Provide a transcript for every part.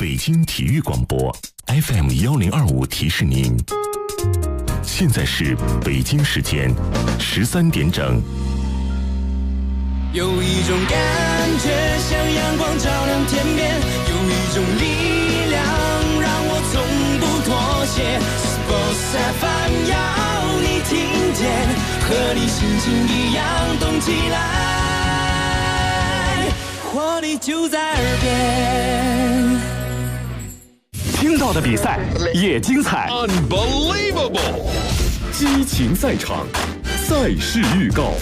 北京体育广播 FM1025提示您，现在是北京时间13点整。 有一种感觉像阳光照亮天边，有一种力量让我从不妥协。Sports FM 要你听见，和你心情一样动起来，活力就在耳边。 听到的比赛也精彩 ，Unbelievable！ 激情赛场，赛事预告。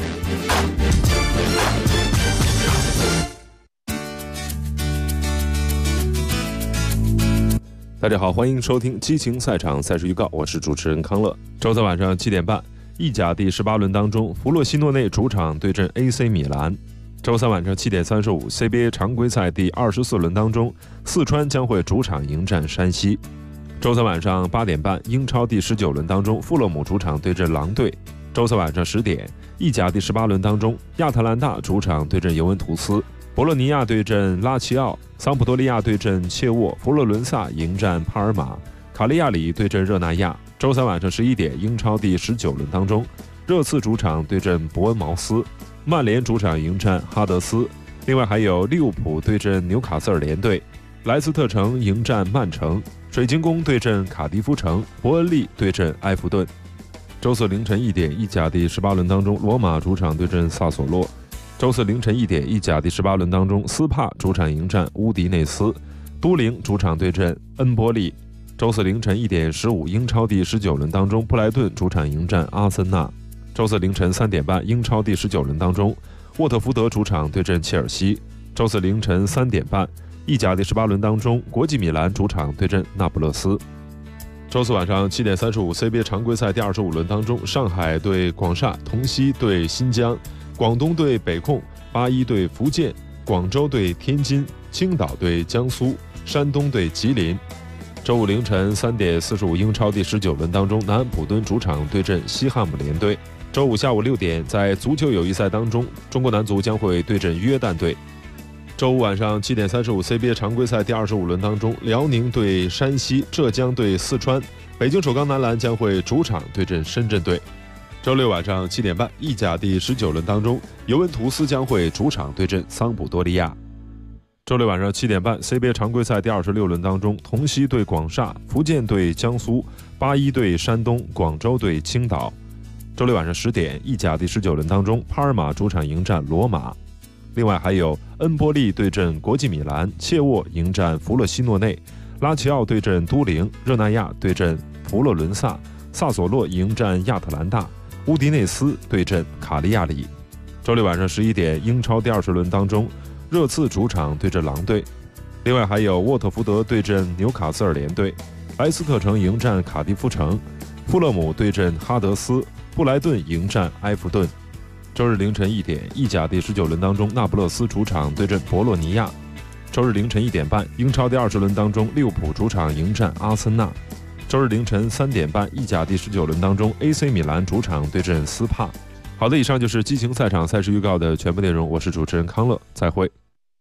大家好，欢迎收听激情赛场赛事预告，我是主持人康乐。周三晚上7点半，意甲第18轮当中，弗洛西诺内主场对阵 AC 米兰。周三晚上7点35 ，CBA 常规赛第24轮当中，四川将会主场迎战山西。周三晚上8点半，英超第19轮当中，富勒姆主场对阵狼队。周三晚上10点，意甲第18轮当中，亚特兰大主场对阵尤文图斯，博洛尼亚对阵拉齐奥，桑普多利亚对阵切沃，佛罗伦萨迎战帕尔马，卡利亚里对阵热那亚。周三晚上11点，英超第19轮当中，热刺主场对阵伯恩茅斯，曼联主场迎战哈德斯。另外还有利物浦对阵纽卡斯尔联队，莱斯特城迎战曼城，水晶宫对阵卡迪夫城，伯恩利对阵埃弗顿。周四凌晨1点，意甲第18轮当中，罗马主场对阵萨索洛。周四凌晨1点，意甲第18轮当中，斯帕主场迎战乌迪内斯，都灵主场对阵恩波利。周四凌晨1点15，英超第19轮当中，布莱顿主场迎战阿森纳。周四凌晨3点半，英超第19轮当中，沃特福德主场对阵切尔西。周四凌晨3点半，意甲第18轮当中，国际米兰主场对阵那不勒斯。周四晚上7点35 ，CBA 常规赛第25轮当中，上海对广厦，同曦对新疆，广东对北控，81对福建，广州对天津，青岛对江苏，山东对吉林。周五凌晨3点45，英超第19轮当中，南安普敦主场对阵西汉姆联队。周五下午6点，在足球友谊赛当中，中国男足将会对阵约旦队。周五晚上7点35 ，CBA 常规赛第25轮当中，辽宁对山西，浙江对四川，北京首钢男篮将会主场对阵深圳队。周六晚上7点半，意甲第19轮当中，尤文图斯将会主场对阵桑普多利亚。周六晚上7点半 ，CBA 常规赛第26轮当中，同曦对广厦，福建对江苏，81对山东，广州对青岛。周六晚上10点，意甲第19轮当中，帕尔马主场迎战罗马。另外还有恩波利对阵国际米兰，切沃迎战弗洛西诺内，拉齐奥对阵都灵，热那亚对阵佛罗伦萨，萨索洛迎战亚特兰大，乌迪内斯对阵卡利亚里。周六晚上11点，英超第20轮当中，热刺主场对阵狼队。另外还有沃特福德对阵纽卡斯尔联队，莱斯特城迎战卡迪夫城，富勒姆对阵哈德斯，布莱顿迎战埃弗顿。周日凌晨1点，意甲第19轮当中，那不勒斯主场对阵博洛尼亚。周日凌晨1点半，英超第20轮当中，利物浦主场迎战阿森纳。周日凌晨3点半，意甲第19轮当中 ，AC 米兰主场对阵斯帕。好的，以上就是激情赛场赛事预告的全部内容，我是主持人康乐，再会。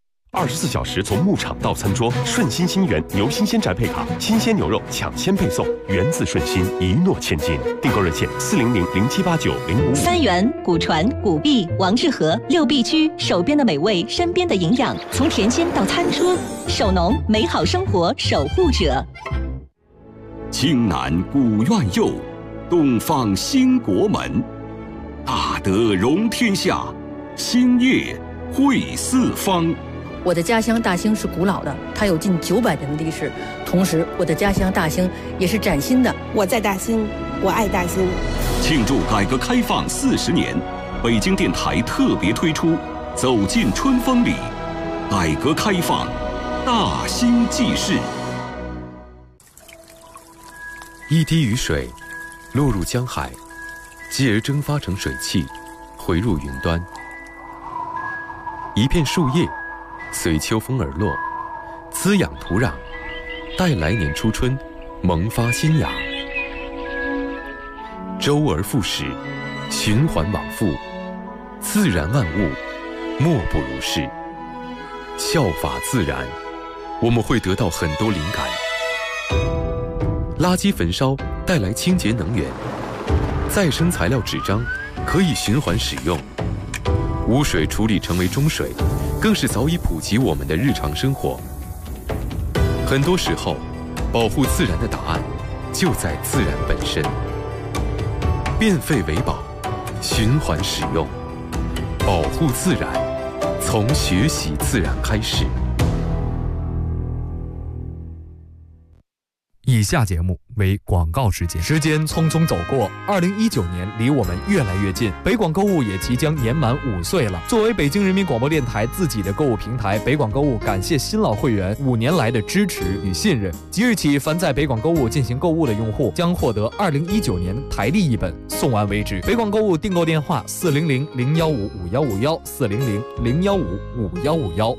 24小时从牧场到餐桌，顺心新源牛新鲜宅配卡，新鲜牛肉抢先配送，源自顺心，一诺千金。订购热线400-0789-055。 三元、古传、古币、王致和6必居，手边的美味，身边的营养，从田间到餐桌，守农，美好生活守护者。 青南古院右，东方兴国门，大德容天下，兴业惠四方。 我的家乡大兴是古老的，它有近900年的历史。同时，我的家乡大兴也是崭新的。 我在大兴，我爱大兴。 庆祝改革开放40年，北京电台特别推出《走进春风里》，改革开放，大兴纪事。 一滴雨水落入江海，继而蒸发成水汽，回入云端。一片树叶随秋风而落，滋养土壤，待来年初春萌发新芽。周而复始，循环往复，自然万物莫不如是。效法自然， 我们会得到很多灵感。垃圾焚烧带来清洁能源，再生材料纸张可以循环使用，污水处理成为中水，更是早已普及我们的日常生活。很多时候，保护自然的答案就在自然本身。变废为宝，循环使用，保护自然，从学习自然开始。 以下节目为广告时间。时间匆匆走过，2019年离我们越来越近，北广购物也即将年满5岁了。作为北京人民广播电台自己的购物平台，北广购物感谢新老会员5年来的支持与信任。即日起，凡在北广购物进行购物的用户将获得2019年台历一本，送完为止。北广购物订购电话：400-015-5151，400-015-5151。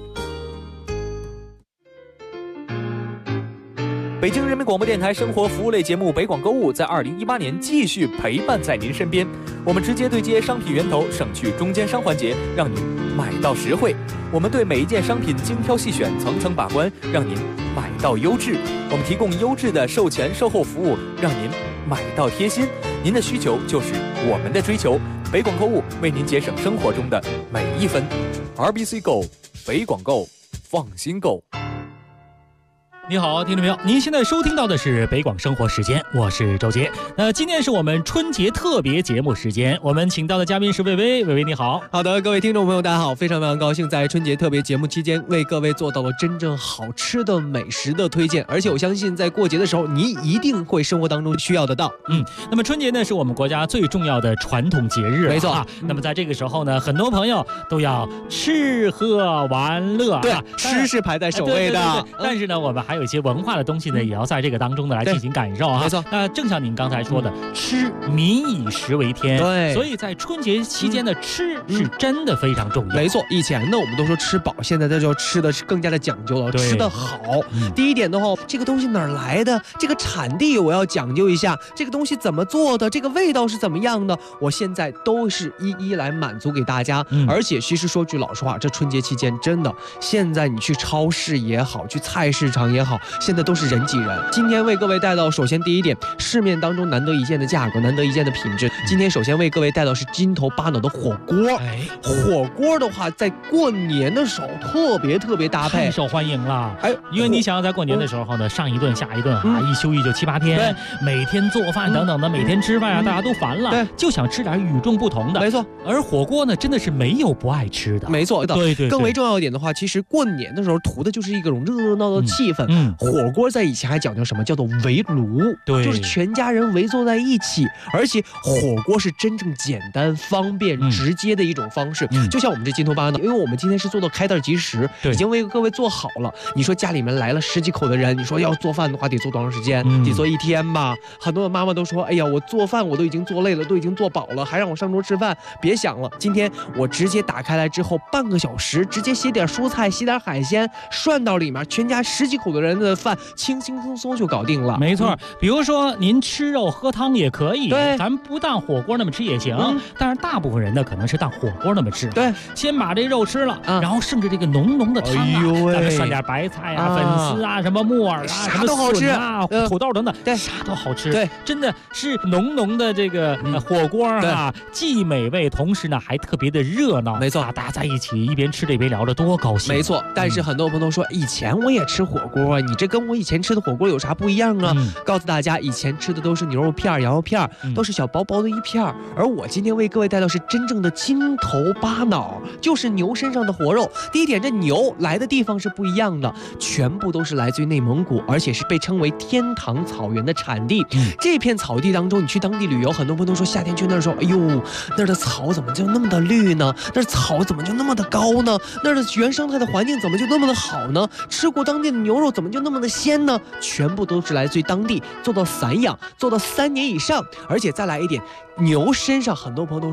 北京人民广播电台生活服务类节目《北广购物》在2018年继续陪伴在您身边。我们直接对接商品源头，省去中间商环节，让您买到实惠。我们对每一件商品精挑细选，层层把关，让您买到优质。我们提供优质的售前售后服务，让您买到贴心。您的需求就是我们的追求。北广购物为您节省生活中的每一分。RBC Go， 北广购，放心购。 你好，听众朋友，您现在收听到的是北广生活时间，我是周杰。今天是我们春节特别节目时间，我们请到的嘉宾是魏巍。魏巍你好。 好的，各位听众朋友大家好，非常高兴在春节特别节目期间为各位做到了真正好吃的美食的推荐，而且我相信在过节的时候你一定会生活当中需要得到。 那么春节呢是我们国家最重要的传统节日， 没错那么在这个时候呢，很多朋友都要吃喝玩乐， 对，吃是排在首位的。 对，但是呢我们还有一些文化的东西呢，也要在这个当中呢来进行感受啊。 没错。 那正像您刚才说的，吃民以食为天， 对， 所以在春节期间的吃是真的非常重要。 没错，以前呢我们都说吃饱，现在这就吃的是更加的讲究了，吃得好。第一点的话，这个东西哪儿来的，这个产地我要讲究一下，这个东西怎么做的，这个味道是怎么样的，我现在都是一一来满足给大家。而且其实说句老实话，这春节期间真的，现在你去超市也好，去菜市场也好，现在都是人挤人。今天为各位带到，首先第一点，市面当中难得一见的价格，难得一见的品质。今天首先为各位带到是金头巴脑的火锅。火锅的话，在过年的时候特别搭配， 太受欢迎了。因为你想要在过年的时候呢，上一顿下一顿啊，一休一就7、8天，每天做饭等等的，每天吃饭啊，大家都烦了，就想吃点与众不同的。 没错， 而火锅呢，真的是没有不爱吃的。 没错， 对。 更为重要一点的话，其实过年的时候图的就是一种热闹的气氛。火锅在以前还讲究什么叫做围炉， 对， 就是全家人围坐在一起，而且火锅是真正简单、方便、直接的一种方式。就像我们这金头巴脑，因为我们今天是做到开袋即食，已经为各位做好了。你说家里面来了10几口的人，你说要做饭的话，得做多长时间？得做1天吧。很多的妈妈都说，哎呀，我做饭我都已经做累了，都已经做饱了，还让我上桌吃饭，别想了。今天我直接打开来之后，半个小时，直接洗点蔬菜，洗点海鲜，涮到里面，全家10几口的人的饭轻轻松松就搞定了。 没错，比如说您吃肉喝汤也可以， 对， 咱不当火锅那么吃也行。但是大部分人呢，可能是当火锅那么吃。 对， 先把这肉吃了，然后剩着这个浓浓的汤啊，咱们涮点白菜啊、粉丝啊、什么木耳啊、什么笋啊、土豆等等， 对， 啥都好吃。 对， 真的是浓浓的这个火锅啊，既美味，同时呢还特别的热闹。 没错， 大家在一起一边吃着一边聊着，多高兴。 没错，但是很多朋友说，以前我也吃火锅啊，你这跟我以前吃的火锅有啥不一样啊？告诉大家，以前吃的都是牛肉片、羊肉片，都是小薄薄的一片，而我今天为各位带到是真正的金头巴脑，就是牛身上的活肉。第一点，这牛来的地方是不一样的，全部都是来自于内蒙古，而且是被称为天堂草原的产地。这片草地当中，你去当地旅游，很多朋友都说夏天去那儿说，哎呦，那儿的草怎么就那么的绿呢？那儿草怎么就那么的高呢？那儿的原生态的环境怎么就那么的好呢？吃过当地的牛肉怎么就那么的鲜呢？全部都是来自于当地，做到散养，做到3年以上。而且再来一点，牛身上很多朋友都说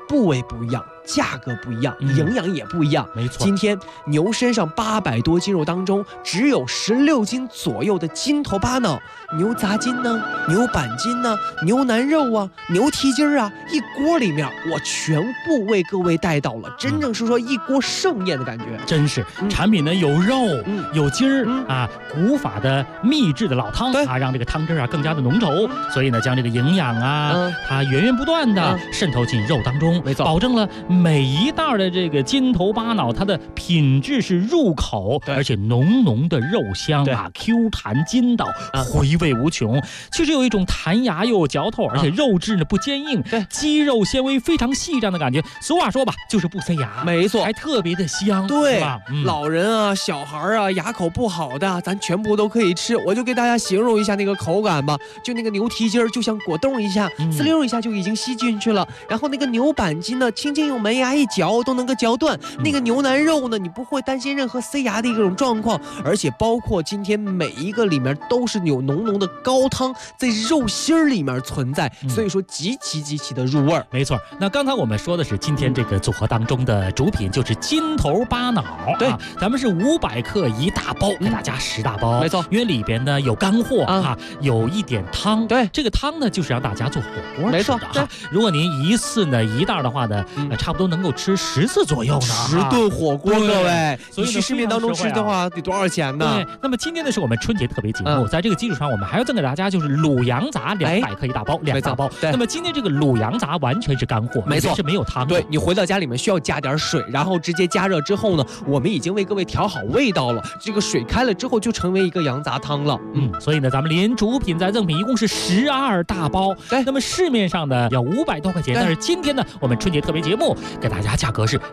部位不一样，价格不一样，营养也不一样。 没错， 今天牛身上800多斤肉当中，只有16斤左右的筋头巴脑，牛杂筋呢，牛板筋呢，牛腩肉啊，牛蹄筋啊，一锅里面我全部为各位带到了，真正是说一锅盛宴的感觉。 真是，产品呢有肉，有筋儿啊，古法的秘制的老汤啊，让这个汤汁啊更加的浓稠，所以呢将这个营养啊，它源源不断的渗透进肉当中， 没错， 保证了每一袋的这个筋头巴脑，它的品质是入口，而且浓浓的肉香啊 ，Q 弹筋道，回味无穷，确实有一种弹牙又有嚼头，而且肉质呢不坚硬，肌肉纤维非常细这样的感觉。俗话说吧，就是不塞牙， 没错， 还特别的香， 对吧？ 老人啊、小孩啊，牙口不好的，咱全部都可以吃。我就给大家形容一下那个口感吧，就那个牛蹄筋儿，就像果冻一下，滋溜一下就已经吸进去了。然后那个牛板筋呢，轻轻用门牙一嚼都能够嚼断。那个牛腩肉呢，你不会担心任何塞牙的一种状况，而且包括今天每一个里面都是有浓浓的高汤在肉心儿里面存在，所以说极其的入味儿。 没错，那刚才我们说的是今天这个组合当中的主品，就是筋头巴脑。对，咱们是500克1大包，给大家10大包。 没错， 因为里边呢有干货啊，有一点汤。对，这个汤呢就是让大家做火锅吃的哈。如果您一次呢1袋的话呢，差不多能够吃10次左右呢。 10顿火锅，各位， 所以去市面当中吃的话得多少钱呢？ 对，那么今天呢是我们春节特别节目，在这个基础上，我们还要赠给大家就是卤羊杂200克1大包，2大包。那么今天这个卤羊杂完全是干货， 没错， 是没有汤的。 对，你回到家里面需要加点水，然后直接加热之后呢，我们已经为各位调好味道了。这个水开了之后就成为一个羊杂汤了。 所以呢，咱们连主品再赠品一共是12大包。对，那么市面上呢要500多块钱，但是今天呢，我们春节特别节目给大家价格是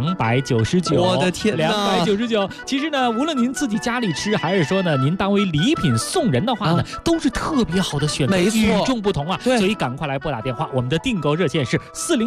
299。 我的天哪 ，299！其实呢，无论您自己家里吃，还是说呢您当为礼品送人的话呢，都是特别好的选择， 没错， 与众不同啊。所以赶快来拨打电话，我们的订购热线是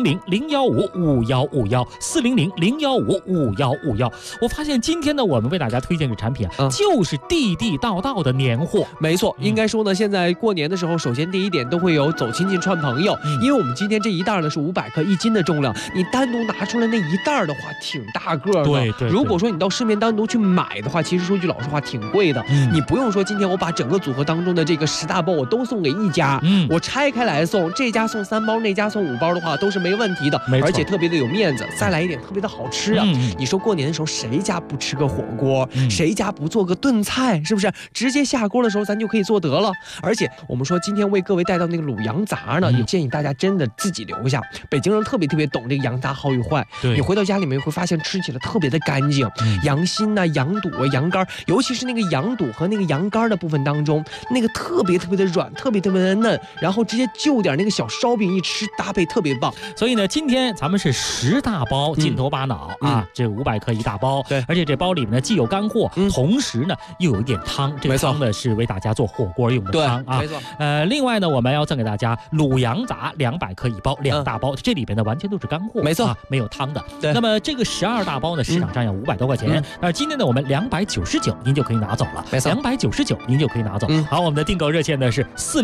400-015-5151，400-015-5151。我发现今天呢，我们为大家推荐的产品啊，就是地道的年货。 没错，应该说呢，现在过年的时候，首先第一点都会有走亲戚串朋友，因为我们今天这一袋呢是500克1斤的重量，你单独拿出来那一袋的话，挺大个的。 对， 如果说你到市面单独去买的话，其实说句老实话，挺贵的。你不用说今天我把整个组合当中的这个10大包我都送给一家，我拆开来送，这家送3包，那家送5包的话，都是没问题的，而且特别的有面子。再来一点，特别的好吃啊！你说过年的时候，谁家不吃个火锅？谁家不做个炖菜？是不是？直接下锅的时候，咱就可以做得了。而且我们说今天为各位带到那个卤羊杂呢，也建议大家真的自己留下。北京人特别懂这个羊杂好与坏，你回到家里面会发现吃起来特别的干净。羊心呐、羊肚啊、羊肝，尤其是那个羊肚和那个羊肝的部分当中，那个特别的软，特别的嫩，然后直接就点那个小烧饼一吃，搭配特别棒。 所以呢，今天咱们是10大包筋头巴脑啊，这500克1大包。对，而且这包里面呢既有干货，同时呢又有一点汤。这个汤呢是为大家做火锅用的汤啊。 没错。 另外呢，我们要赠给大家卤羊杂200克1包，2大包，这里边呢完全都是干货， 没错， 没有汤的。那么这个12大包呢，市场上要500多块钱，但是今天呢我们299您就可以拿走了，没错，299您就可以拿走。好，我们的订购热线呢是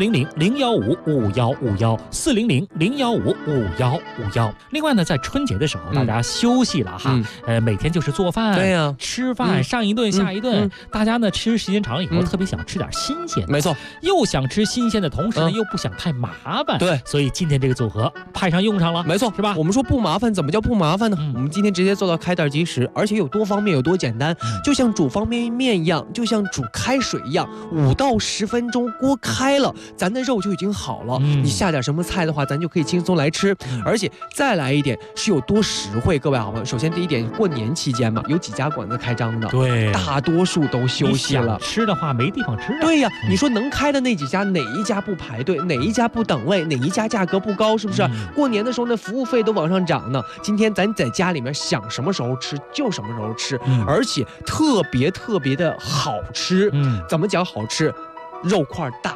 400-015-5151，400-015-5151。另外呢，在春节的时候，大家休息了哈，每天就是做饭， 对呀， 吃饭，上一顿下一顿，大家呢吃时间长了以后，特别想吃点新鲜， 没错， 又想吃新鲜的同时呢，又不想太麻烦， 对， 所以今天这个组合派上用场了， 没错， 是吧？ 我们说不麻烦，怎么叫不麻烦呢？我们今天直接做到开袋即食，而且有多方便，有多简单，就像煮方便面一样，就像煮开水一样，5到10分钟，锅开了，咱的肉就已经好了。你下点什么菜的话，咱就可以轻松来吃。而且再来一点是有多实惠，各位好朋友。首先第一点，过年期间嘛，有几家馆子开张的， 对， 大多数都休息了。 吃的话没地方吃啊。 对呀，你说能开的那几家，哪一家不排队？哪一家不等位？哪一家价格不高？是不是？过年的时候那服务费都往上涨呢。今天咱在家里面想什么时候吃就什么时候吃，而且特别的好吃。怎么讲好吃？肉块大，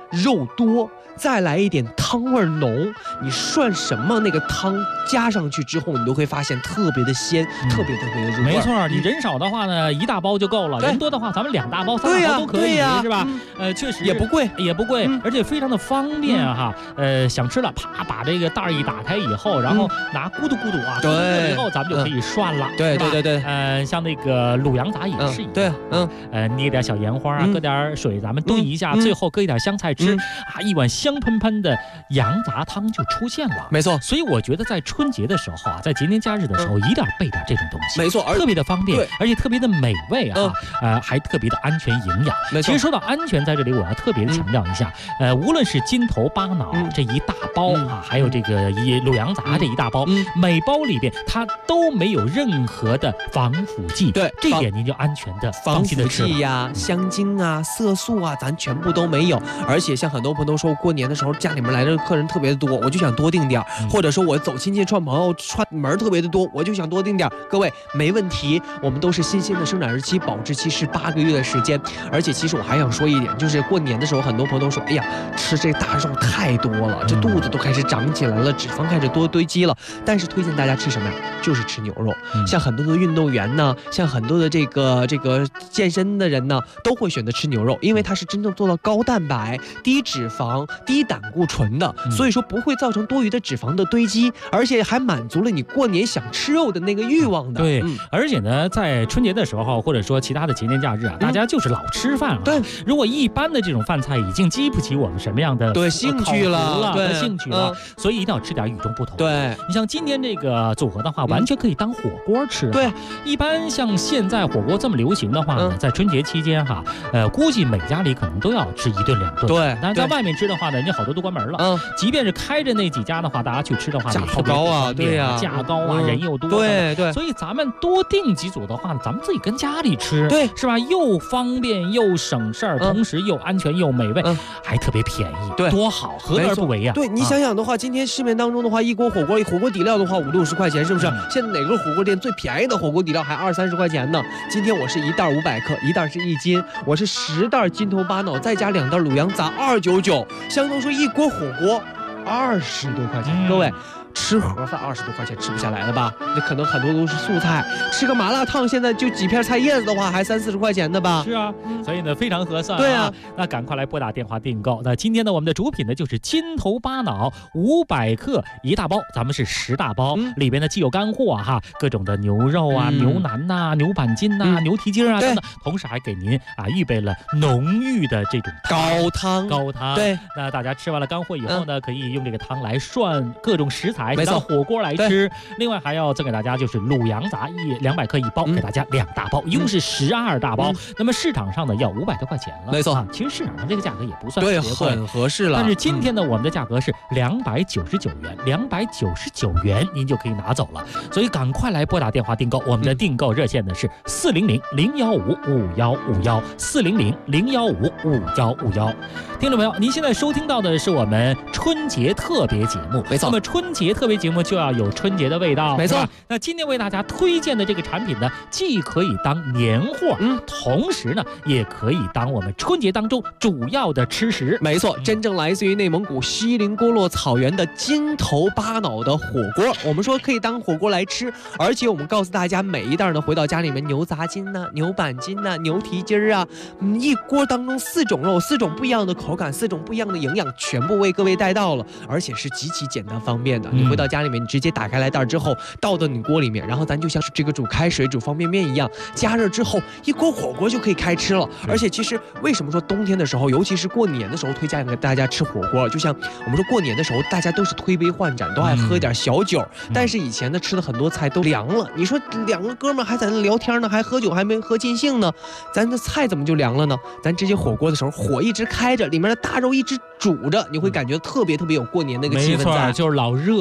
肉多，再来一点汤味浓，你涮什么那个汤加上去之后，你都会发现特别的鲜，特别的入味。 没错，你人少的话呢，1大包就够了；人多的话，咱们2大包、3大包都可以，是吧？确实也不贵， 而且非常的方便哈。想吃了，啪把这个袋一打开以后，然后拿咕嘟咕嘟啊，对，以后咱们就可以涮了， 对。 像那个卤羊杂也是一样，对，捏点小盐花啊，搁点水，咱们炖一下，最后搁一点香菜汁啊，一碗香喷喷的羊杂汤就出现了。 没错， 所以我觉得在春节的时候啊，在节年假日的时候，一定要备点这种东西， 没错， 特别的方便，而且特别的美味啊，还特别的安全营养。其实说到安全，在这里我要特别的强调一下，无论是筋头巴脑这一大包啊，还有这个卤羊杂这一大包，每包里边它都没有任何的防腐剂， 对， 这点您就安全的防腐剂呀、香精啊、色素啊，咱全部都没有。而且像很多朋友都说，过年的时候家里面来的客人特别的多，我就想多订点，或者说我走亲戚串朋友串门特别的多，我就想多订点。各位没问题，我们都是新鲜的生产日期，保质期是8个月的时间。而且其实我还想说一点，就是过年的时候，很多朋友都说，哎呀，吃这大肉太多了，这肚子都开始长起来了，脂肪开始多堆积了。但是推荐大家吃什么呀？就是吃牛肉。像很多的运动员呢，像很多的这个健身的人呢，都会选择吃牛肉，因为它是真正做到高蛋白、低脂肪、低胆固醇的，所以说不会造成多余的脂肪的堆积，而且还满足了你过年想吃肉的那个欲望的。 对，而且呢，在春节的时候，或者说其他的节年假日啊，大家就是老吃饭了。 对， 如果一般的这种饭菜已经激不起我们什么样的兴趣了， 所以一定要吃点与众不同。 对， 你像今天这个组合的话，完全可以当火锅吃。 对， 一般像现在火锅这么流行的话呢，在春节期间哈，估计每家里可能都要吃1顿2顿。 对， 但是在外面吃的话呢，人家好多都关门了。即便是开着那几家的话，大家去吃的话， 价好高啊，对呀， 价高啊，人又多。 对， 所以咱们多订几组的话呢，咱们自己跟家里吃， 对， 是吧？又方便又省事儿，同时又安全又美味，还特别便宜， 对， 多好，何乐而不为呀？ 对，你想想的话，今天市面当中的话，一锅火锅底料的话50-60块钱，是不是？现在哪个火锅店最便宜的火锅底料还20-30块钱呢？今天我是1袋500克，一袋是1斤，我是10袋筋头巴脑，再加2袋卤羊杂299，相当于说一锅火锅20多块钱，各位。吃盒饭20多块钱吃不下来了吧？那可能很多都是素菜，吃个麻辣烫现在就几片菜叶子的话，还30-40块钱的吧？ 是啊，所以呢非常合算。 对啊， 那赶快来拨打电话订购。那今天呢，我们的主品呢就是筋头巴脑500克1大包，咱们是10大包，里边呢既有干货哈，各种的牛肉啊、牛腩呐、牛板筋呐、牛蹄筋啊等等，同时还给您预备了浓郁的这种高汤。 对，那大家吃完了干货以后呢，可以用这个汤来涮各种食材。 没错， 火锅来吃。另外还要赠给大家就是卤羊杂200克1包，给大家2大包，一共是12大包。那么市场上呢要500多块钱了， 没错。 其实市场上这个价格也不算对，很合适了。 但是今天呢，我们的价格是299元，299元您就可以拿走了。所以赶快来拨打电话订购，我们的订购热线呢是400-015-5151，400-015-5151。听众朋友，您现在收听到的是我们春节特别节目， 没错。 那么春节特别节目就要有春节的味道， 没错。 那今天为大家推荐的这个产品呢，既可以当年货，同时呢，也可以当我们春节当中主要的吃食。 没错，真正来自于内蒙古锡林郭勒草原的筋头巴脑的火锅，我们说可以当火锅来吃，而且我们告诉大家，每一袋呢回到家里面，牛杂筋呐、牛板筋呐、牛蹄筋啊，一锅当中4种肉，4种不一样的口感，4种不一样的营养，全部为各位带到了，而且是极其简单方便的。你回到家里面，你直接打开来袋之后，倒到你锅里面，然后咱就像是这个煮开水、煮方便面一样，加热之后，一锅火锅就可以开吃了。而且其实为什么说冬天的时候，尤其是过年的时候，推荐给大家吃火锅？就像我们说过年的时候，大家都是推杯换盏，都爱喝点小酒。但是以前呢，吃的很多菜都凉了。你说两个哥们还在那聊天呢，还喝酒，还没喝尽兴呢，咱的菜怎么就凉了呢？咱直接火锅的时候，火一直开着，里面的大肉一直煮着，你会感觉特别有过年那个气氛在。 没错，就是老热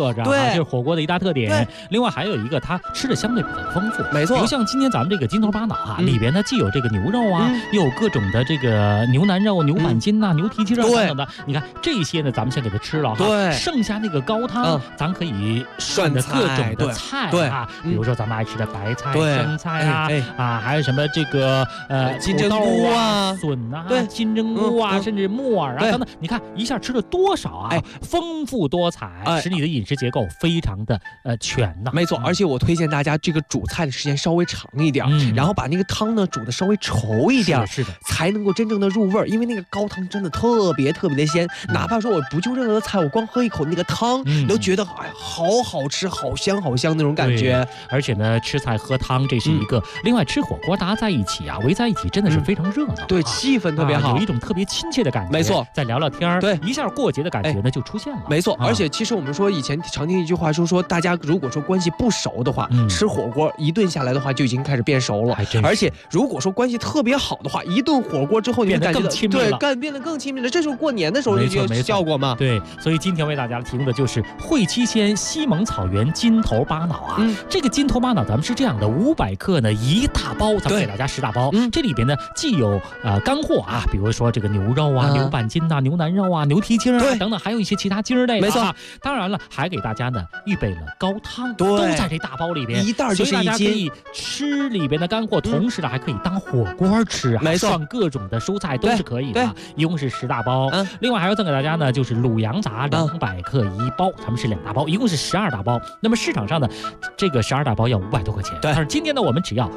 热着， 对， 这是火锅的一大特点。另外还有一个，它吃的相对比较丰富， 没错。 比如像今天咱们这个金头巴脑啊，里边呢既有这个牛肉啊，又有各种的这个牛腩肉、牛板筋呐、牛蹄筋啊等等的。你看这些呢，咱们先给它吃了哈。 对， 剩下那个高汤，咱可以涮的各种的菜啊，比如说咱们爱吃的白菜、生菜啊，还有什么这个金针菇啊、 笋啊、金针菇啊，甚至木耳啊等等。你看一下吃了多少啊？丰富多彩，使你的饮食结构非常的全呐。 没错，而且我推荐大家这个煮菜的时间稍微长一点，然后把那个汤呢煮的稍微稠一点， 是的， 才能够真正的入味儿。因为那个高汤真的特别特别的鲜，哪怕说我不就任何的菜，我光喝一口那个汤，你都觉得哎呀好好吃，好香好香那种感觉。 而且呢，吃菜喝汤这是一个。另外吃火锅大家在一起啊，围在一起真的是非常热闹， 对，气氛特别好， 有一种特别亲切的感觉。 没错， 再聊聊天， 对， 一下过节的感觉呢就出现了。 没错，而且其实我们说以前常听一句话说大家如果说关系不熟的话，吃火锅一顿下来的话就已经开始变熟了。而且如果说关系特别好的话，一顿火锅之后你会感觉变得更亲密了。这时候过年的时候就有效果嘛。 对，所以今天为大家提供的就是会七鲜西蒙草原金头巴脑啊。这个金头巴脑咱们是这样的，500克呢一大包，咱们给大家10大包。这里边呢既有干货啊，比如说这个牛肉啊、牛板筋啊、牛腩肉啊、牛蹄筋啊等等，还有一些其他筋类的。 没错， 当然了，还给大家呢预备了高汤， 都在这大包里边， 一袋就是1斤， 所以大家可以吃里边的干货，同时呢还可以当火锅吃， 没错， 涮各种的蔬菜都是可以的。一共是10大包。另外还要赠给大家呢，就是卤羊杂200克一包，咱们是2大包，一共是12大包。那么市场上呢，这个12大包要500多块钱，但是今天呢，我们只要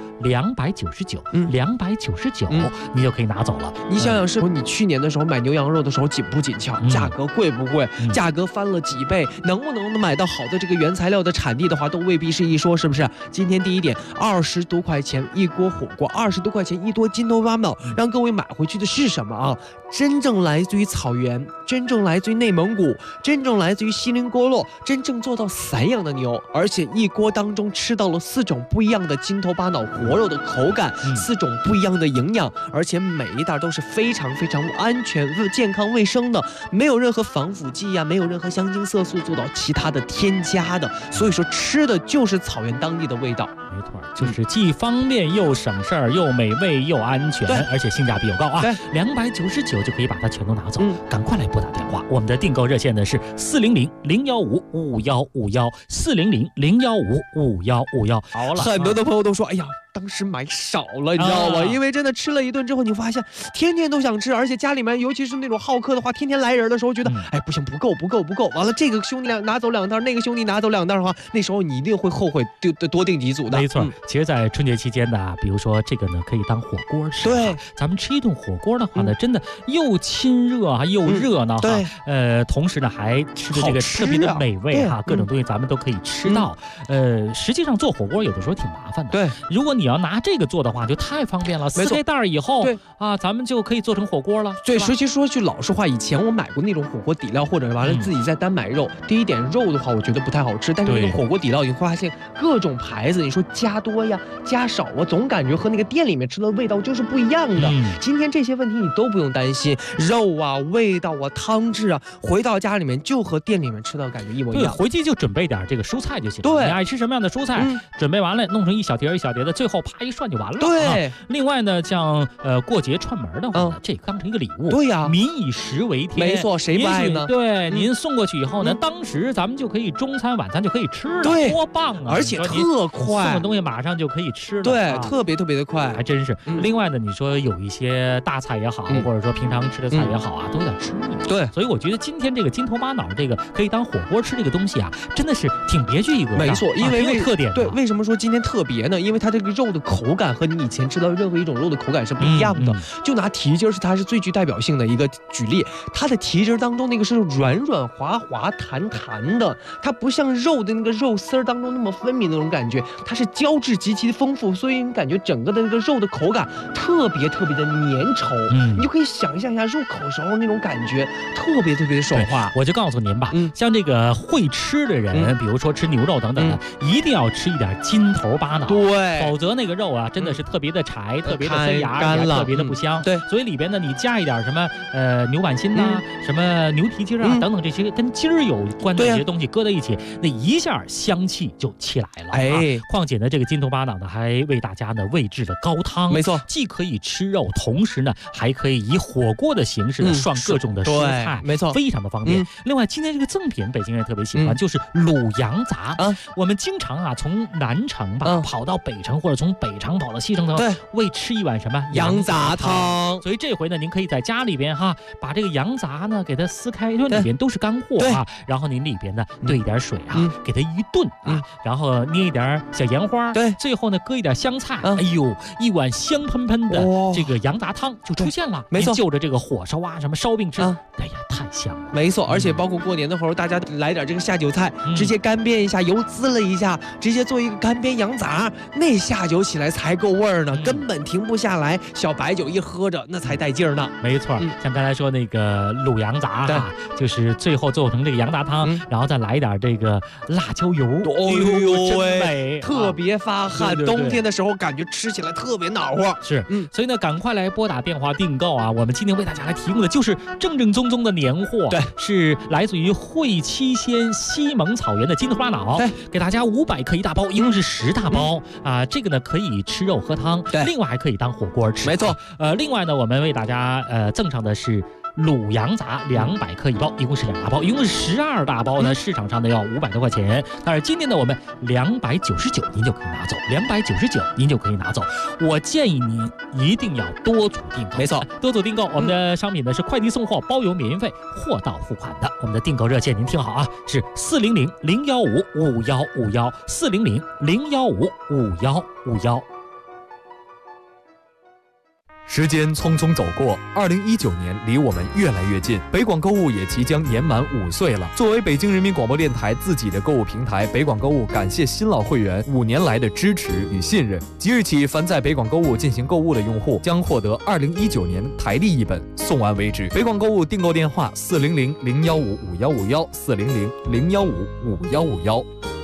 299，299，你就可以拿走了。 你想想，是你去年的时候买牛羊肉的时候紧不紧俏？价格贵不贵？价格翻了几倍？能不能买到好的这个原材料的产地的话，都未必是一说，是不是？今天第一点，20多块钱一锅火锅，20多块钱一多金头巴脑，让各位买回去的是什么啊？真正来自于草原，真正来自于内蒙古，真正来自于锡林郭勒，真正做到散养的牛，而且一锅当中吃到了4种不一样的金头巴脑活肉的口感，4种不一样的营养，而且每一袋都是非常非常安全、健康、卫生的，没有任何防腐剂呀，没有任何香精色素做到其他的添加的，所以说吃的就是草原当地的味道。 没错，就是既方便又省事儿，又美味又安全，而且性价比又高啊！299就可以把它全都拿走，赶快来拨打电话，我们的订购热线呢是400-015-5151，400-015-5151。好了， 很多的朋友都说，哎呀，当时买少了，你知道吗？因为真的吃了一顿之后，你发现天天都想吃，而且家里面尤其是那种好客的话，天天来人的时候，觉得哎不行，不够。完了，这个兄弟拿走2袋，那个兄弟拿走2袋的话，那时候你一定会后悔多订几组的。 没错，其实，在春节期间呢，比如说这个呢，可以当火锅吃。 对， 咱们吃一顿火锅的话呢，真的又亲热啊，又热闹哈。 对， 同时呢，还吃的这个特别的美味哈，各种东西咱们都可以吃到。实际上做火锅有的时候挺麻烦的。 对， 如果你要拿这个做的话，就太方便了。撕开袋以后，咱们就可以做成火锅了。 对，其实说句老实话，以前我买过那种火锅底料，或者完了自己再单买肉。第一点，肉的话我觉得不太好吃，但是那种火锅底料你会发现各种牌子，你说加多呀、加少啊，总感觉和那个店里面吃的味道就是不一样的。今天这些问题你都不用担心，肉啊、味道啊、汤汁啊，回到家里面就和店里面吃到感觉一模一样。 回去就准备点这个蔬菜就行了。 对， 你爱吃什么样的蔬菜，准备完了弄成一小碟一小碟的，最后啪一涮就完了。 对。 另外呢，像过节串门的话呢，这当成一个礼物。 对呀， 民以食为天。 没错，谁不爱呢？ 对，您送过去以后呢，当时咱们就可以中餐晚餐就可以吃了，多棒啊！ 而且特快， 送的东西马上就可以吃了。 对，特别的快， 还真是。另外呢，你说有一些大菜也好，或者说平常吃的菜也好啊，都有点吃腻。 对， 所以我觉得今天这个金头巴脑这个可以当火锅吃这个东西啊，真的是挺别具一格的。 没错，因为有特点。 对，为什么说今天特别呢？因为它这个肉的口感和你以前吃到任何一种肉的口感是不一样的。就拿蹄筋它是最具代表性的一个举例，它的蹄筋当中那个是软软滑滑弹弹的，它不像肉的那个肉丝当中那么分明的那种感觉，它是胶质极其的丰富，所以你感觉整个的那个肉的口感特别的粘稠。你就可以想象一下入口时候那种感觉，特别的爽滑。 我就告诉您吧，像这个会吃的人，比如说吃牛肉等等的，一定要吃一点金头巴脑。 对， 否则得那个肉啊，真的是特别的柴，特别的塞牙， 干了， 特别的不香。 对， 所以里边呢，你加一点什么牛板筋呐，什么牛蹄筋啊等等这些跟筋儿有关的这些东西搁在一起，那一下香气就起来了。 哎， 况且呢，这个筋头巴脑呢还为大家呢煨制了高汤， 没错， 既可以吃肉，同时呢还可以以火锅的形式呢涮各种的蔬菜， 没错， 非常的方便。另外，今天这个赠品北京人特别喜欢，就是卤羊杂啊。我们经常啊从南城吧跑到北城，或者从北城跑到西城头，为吃一碗什么羊杂汤。 所以这回呢，您可以在家里边哈，把这个羊杂呢给它撕开，因为里边都是干货啊。然后您里边呢兑一点水啊，给它一炖啊，然后捏一点小盐花，对，最后呢搁一点香菜，哎呦，一碗香喷喷的这个羊杂汤就出现了。没错，就着这个火烧啊，什么烧饼吃，哎呀，太香了。 没错，而且包括过年的时候，大家来点这个下酒菜，直接干煸一下，油滋了一下，直接做一个干煸羊杂，那下酒起来才够味儿呢，根本停不下来。小白酒一喝着，那才带劲儿呢。 没错，像刚才说那个卤羊杂哈，就是最后做成这个羊杂汤，然后再来一点这个辣椒油， 哎呦真美， 特别发汗。冬天的时候感觉吃起来特别暖和。 是，所以呢，赶快来拨打电话订购啊！我们今天为大家来提供的就是正正宗宗的年货，对，是来自于会七仙西蒙草原的筋头巴脑，对，给大家500克一大包，一共是10大包啊。这个呢可以吃肉喝汤，对，另外还可以当火锅吃， 没错。 另外呢，我们为大家赠上的是卤羊杂200克一包，一共是2大包，一共是12大包呢。市场上呢要500多块钱，但是今天呢我们299您就可以拿走，299您就可以拿走。我建议您一定要多组订购， 没错， 多组订购。我们的商品呢是快递送货，包邮免运费，货到付款的。我们的订购热线您听好啊，是400-015-5151，400-015-5151。 时间匆匆走过，2019年离我们越来越近，北广购物也即将年满5岁了。作为北京人民广播电台自己的购物平台，北广购物感谢新老会员5年来的支持与信任。即日起，凡在北广购物进行购物的用户将获得2019年台历一本，送完为止。北广购物订购电话：400-015-5151，400-015-5151。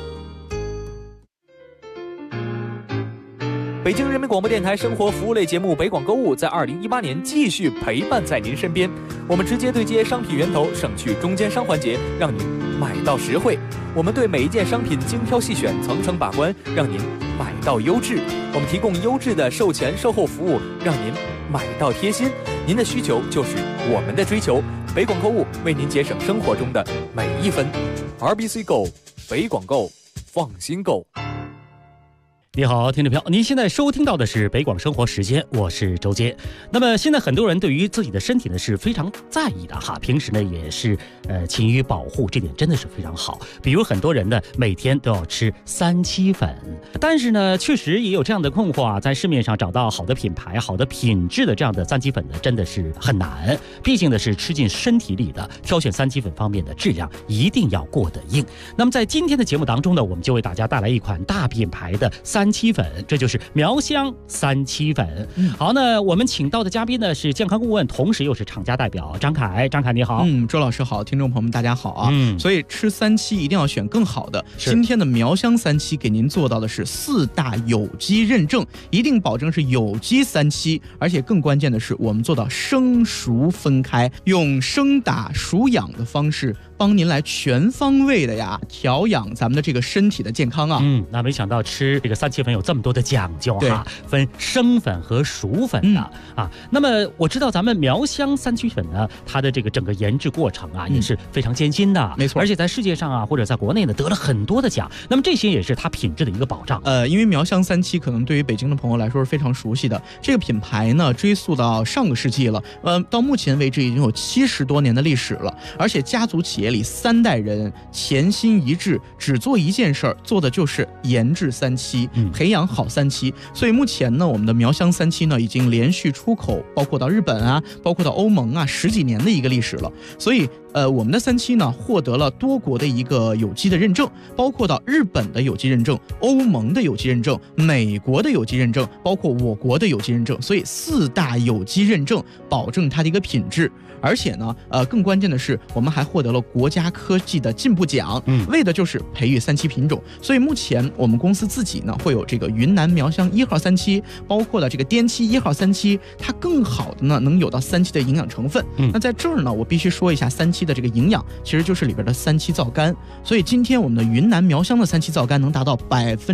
北京人民广播电台生活服务类节目北广购物在2018年继续陪伴在您身边。我们直接对接商品源头，省去中间商环节，让您买到实惠。我们对每一件商品精挑细选，层层把关，让您买到优质。我们提供优质的售前售后服务，让您买到贴心。您的需求就是我们的追求。北广购物为您节省生活中的每一分。RBC Go， 北广购，放心购。 你好，听众朋友，您现在收听到的是北广生活时间，我是周杰。那么现在很多人对于自己的身体呢是非常在意的哈，平时呢也是勤于保护，这点真的是非常好。比如很多人呢每天都要吃3七粉，但是呢确实也有这样的困惑啊，在市面上找到好的品牌、好的品质的这样的3七粉呢真的是很难，毕竟呢是吃进身体里的，挑选3七粉方面的质量一定要过得硬。那么在今天的节目当中呢，我们就为大家带来一款大品牌的3七粉，这就是苗香3七粉。好，那我们请到的嘉宾呢是健康顾问，同时又是厂家代表张凯。张凯你好。 周老师好，听众朋友们大家好啊。所以吃3七一定要选更好的。今天的苗香3七给您做到的是4大有机认证，一定保证是有机3七，而且更关键的是我们做到生熟分开，用生打熟养的方式帮您来全方位的调养咱们的这个身体的健康啊。 那没想到吃这个3七粉有这么多的讲究哈，分生粉和熟粉的啊。那么我知道咱们苗香3七粉呢，它的这个整个研制过程啊也是非常艰辛的， 没错， 而且在世界上啊或者在国内呢得了很多的奖。那么这些也是它品质的一个保障。 因为苗香3七可能对于北京的朋友来说是非常熟悉的，这个品牌呢追溯到上个世纪了，到目前为止已经有70多年的历史了，而且家族企业里3代人潜心一致，只做一件事儿，做的就是研制3七，培养好3七。所以目前呢，我们的苗香3七呢已经连续出口，包括到日本啊，包括到欧盟啊10几年的一个历史了。所以我们的3期呢获得了多国的一个有机的认证，包括到日本的有机认证、欧盟的有机认证、美国的有机认证，包括我国的有机认证，所以4大有机认证保证它的一个品质。而且呢，更关键的是，我们还获得了国家科技的进步奖，为的就是培育3期品种。所以目前我们公司自己呢会有这个云南苗乡1号3期，包括了这个滇七1号3期，它更好的呢能有到3期的营养成分。那在这儿呢，我必须说一下3期的这个营养，其实就是里边的3期皂苷。所以今天我们的云南苗乡的3期皂苷能达到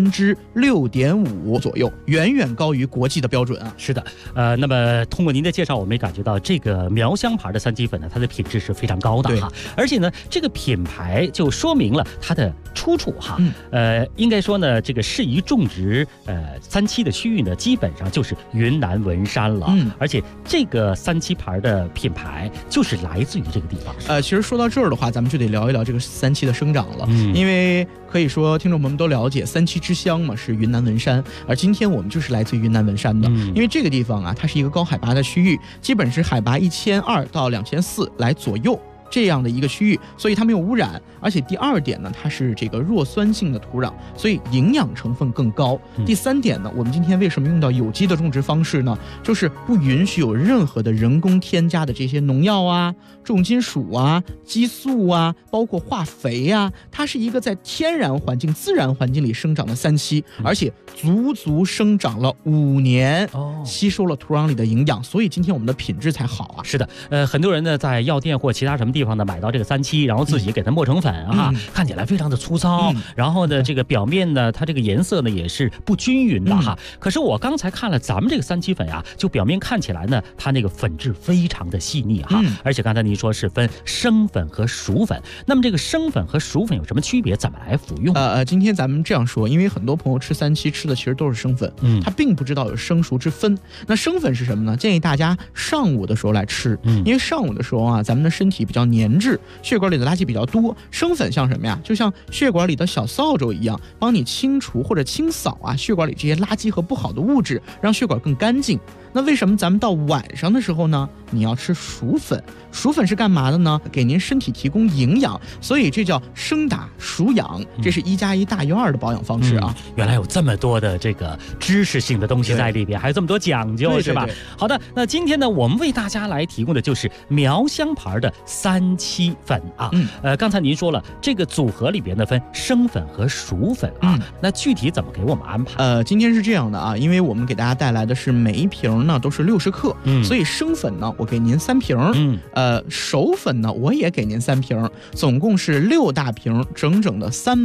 6.5%左右，远远高于国际的标准啊。 是的，那么通过您的介绍，我们也感觉到这个苗乡牌的3期粉呢，它的品质是非常高的哈，而且呢，这个品牌就说明了它的出处哈。应该说呢，这个适宜种植3期的区域呢，基本上就是云南文山了。而且这个3期牌的品牌就是来自于这个地方。 其实说到这儿的话，咱们就得聊一聊这个3期的生长了，因为可以说听众朋友们都了解3期之乡嘛是云南文山，而今天我们就是来自于云南文山的，因为这个地方啊，它是一个高海拔的区域，基本是海拔1200到2400来左右。这样的一个区域，所以它没有污染，而且第2点呢，它是这个弱酸性的土壤，所以营养成分更高。第3点呢，我们今天为什么用到有机的种植方式呢？就是不允许有任何的人工添加的这些农药啊、重金属啊、激素啊，包括化肥啊，它是一个在天然环境、自然环境里生长的3期，而且足足生长了5年，吸收了土壤里的营养，所以今天我们的品质才好啊。 是的，很多人呢在药店或其他什么地方呢买到这个3期，然后自己给它磨成粉啊，看起来非常的粗糙，然后呢这个表面呢它这个颜色呢也是不均匀的哈。可是我刚才看了咱们这个3期粉呀，就表面看起来呢它那个粉质非常的细腻哈，而且刚才您说是分生粉和熟粉，那么这个生粉和熟粉有什么区别？怎么来服用？ 今天咱们这样说，因为很多朋友吃3期吃的其实都是生粉，他并不知道有生熟之分。那生粉是什么呢？建议大家上午的时候来吃，因为上午的时候啊，咱们的身体比较粘滞，血管里的垃圾比较多。生粉像什么呀？就像血管里的小扫帚一样，帮你清除或者清扫啊血管里这些垃圾和不好的物质，让血管更干净。那为什么咱们到晚上的时候呢，你要吃熟粉？熟粉是干嘛的呢？给您身体提供营养，所以这叫生打熟养，这是1+1大于2的保养方式啊。 原来有这么多的这个知识性的东西在里边，还有这么多讲究，是吧？好的，那今天呢，我们为大家来提供的就是苗乡牌的3期粉啊。刚才您说了，这个组合里边呢分生粉和熟粉啊，那具体怎么给我们安排？ 今天是这样的啊，因为我们给大家带来的是每一瓶呢都是60克，所以生粉呢我给您3瓶，熟粉呢我也给您3瓶，总共是6大瓶，整整的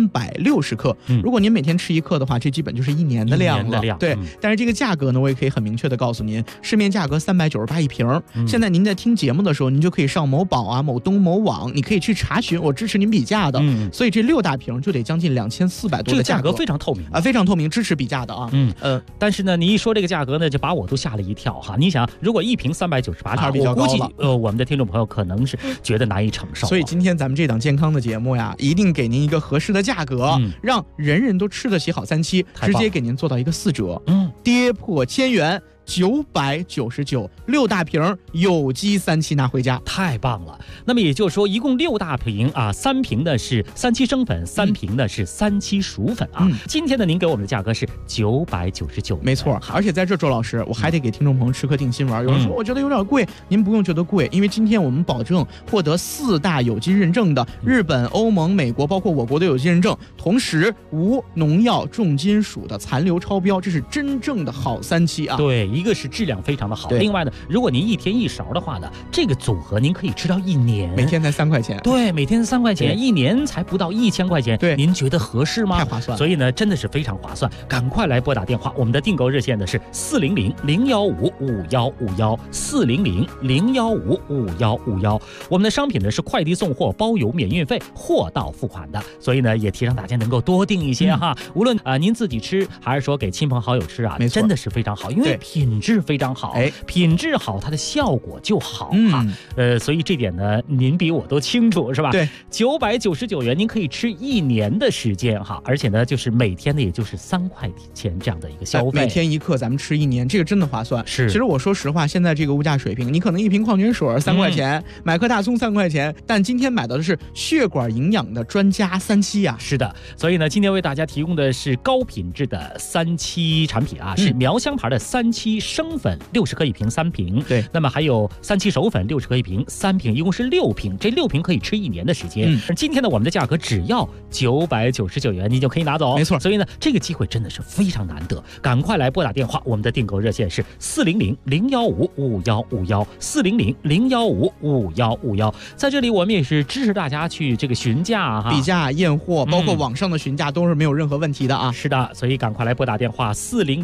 360克。如果您每天吃1克的话，这基本就是1年的量了。对，但是这个价格呢，我也可以很明确的告诉您，市面价格398一瓶。现在您在听节目的时候，您就可以上某宝啊、某东、某网，你可以去查询，我支持您比价的。所以这6大瓶就得将近2400多的价格， 这个价格非常透明啊，非常透明，支持比价的啊。 但是呢，你一说这个价格呢，就把我都吓了一跳哈。你想，如果1瓶398，我估计我们的听众朋友可能是觉得难以承受。 所以今天咱们这档健康的节目呀，一定给您一个合适的价格，让人人都吃得起好3期，直接给您做到一个4折，跌破1000元。999，6大瓶有机3期拿回家， 太棒了。那么也就是说，一共6大瓶啊，3瓶呢是3期生粉，3瓶呢是3期熟粉啊。今天呢，您给我们的价格是999， 没错。而且在这，周老师，我还得给听众朋友吃颗定心丸。有人说我觉得有点贵，您不用觉得贵，因为今天我们保证获得4大有机认证的日本、欧盟、美国，包括我国的有机认证，同时无农药、重金属的残留超标，这是真正的好3期啊。 对。一个是质量非常的好，另外呢，如果您1天1勺的话呢，这个组合您可以吃到1年， 每天才3块钱。 对，每天3块钱，1年才不到1000块钱。 对， 您觉得合适吗？ 太划算了。 所以呢，真的是非常划算，赶快来拨打电话，我们的订购热线呢是400-015-5151，400-015-5151。我们的商品呢是快递送货，包邮免运费，货到付款的，所以呢也提倡大家能够多订一些哈。无论您自己吃，还是说给亲朋好友吃啊，真的是非常好，因为品品质非常好，品质好，它的效果就好啊。所以这点呢，您比我都清楚是吧？ 对 ，999元您可以吃1年的时间哈，而且呢，就是每天呢也就是3块钱这样的一个消费， 每天1克咱们吃1年，这个真的划算。 是， 其实我说实话，现在这个物价水平，你可能1瓶矿泉水3块钱，买颗大葱3块钱，但今天买到的是血管营养的专家3七啊。 是的，所以呢，今天为大家提供的是高品质的3七产品啊，是苗香牌的3七生粉60克1瓶3瓶， 对， 那么还有3七熟粉60克1瓶3瓶，一共是6瓶，这6瓶可以吃1年的时间。而今天呢，我们的价格只要999元，你就可以拿走， 没错。 所以呢，这个机会真的是非常难得，赶快来拨打电话，我们的订购热线是400-015-5151，400-015-5151。在这里我们也是支持大家去这个询价哈， 比价验货，包括网上的询价都是没有任何问题的啊。 是的，所以赶快来拨打电话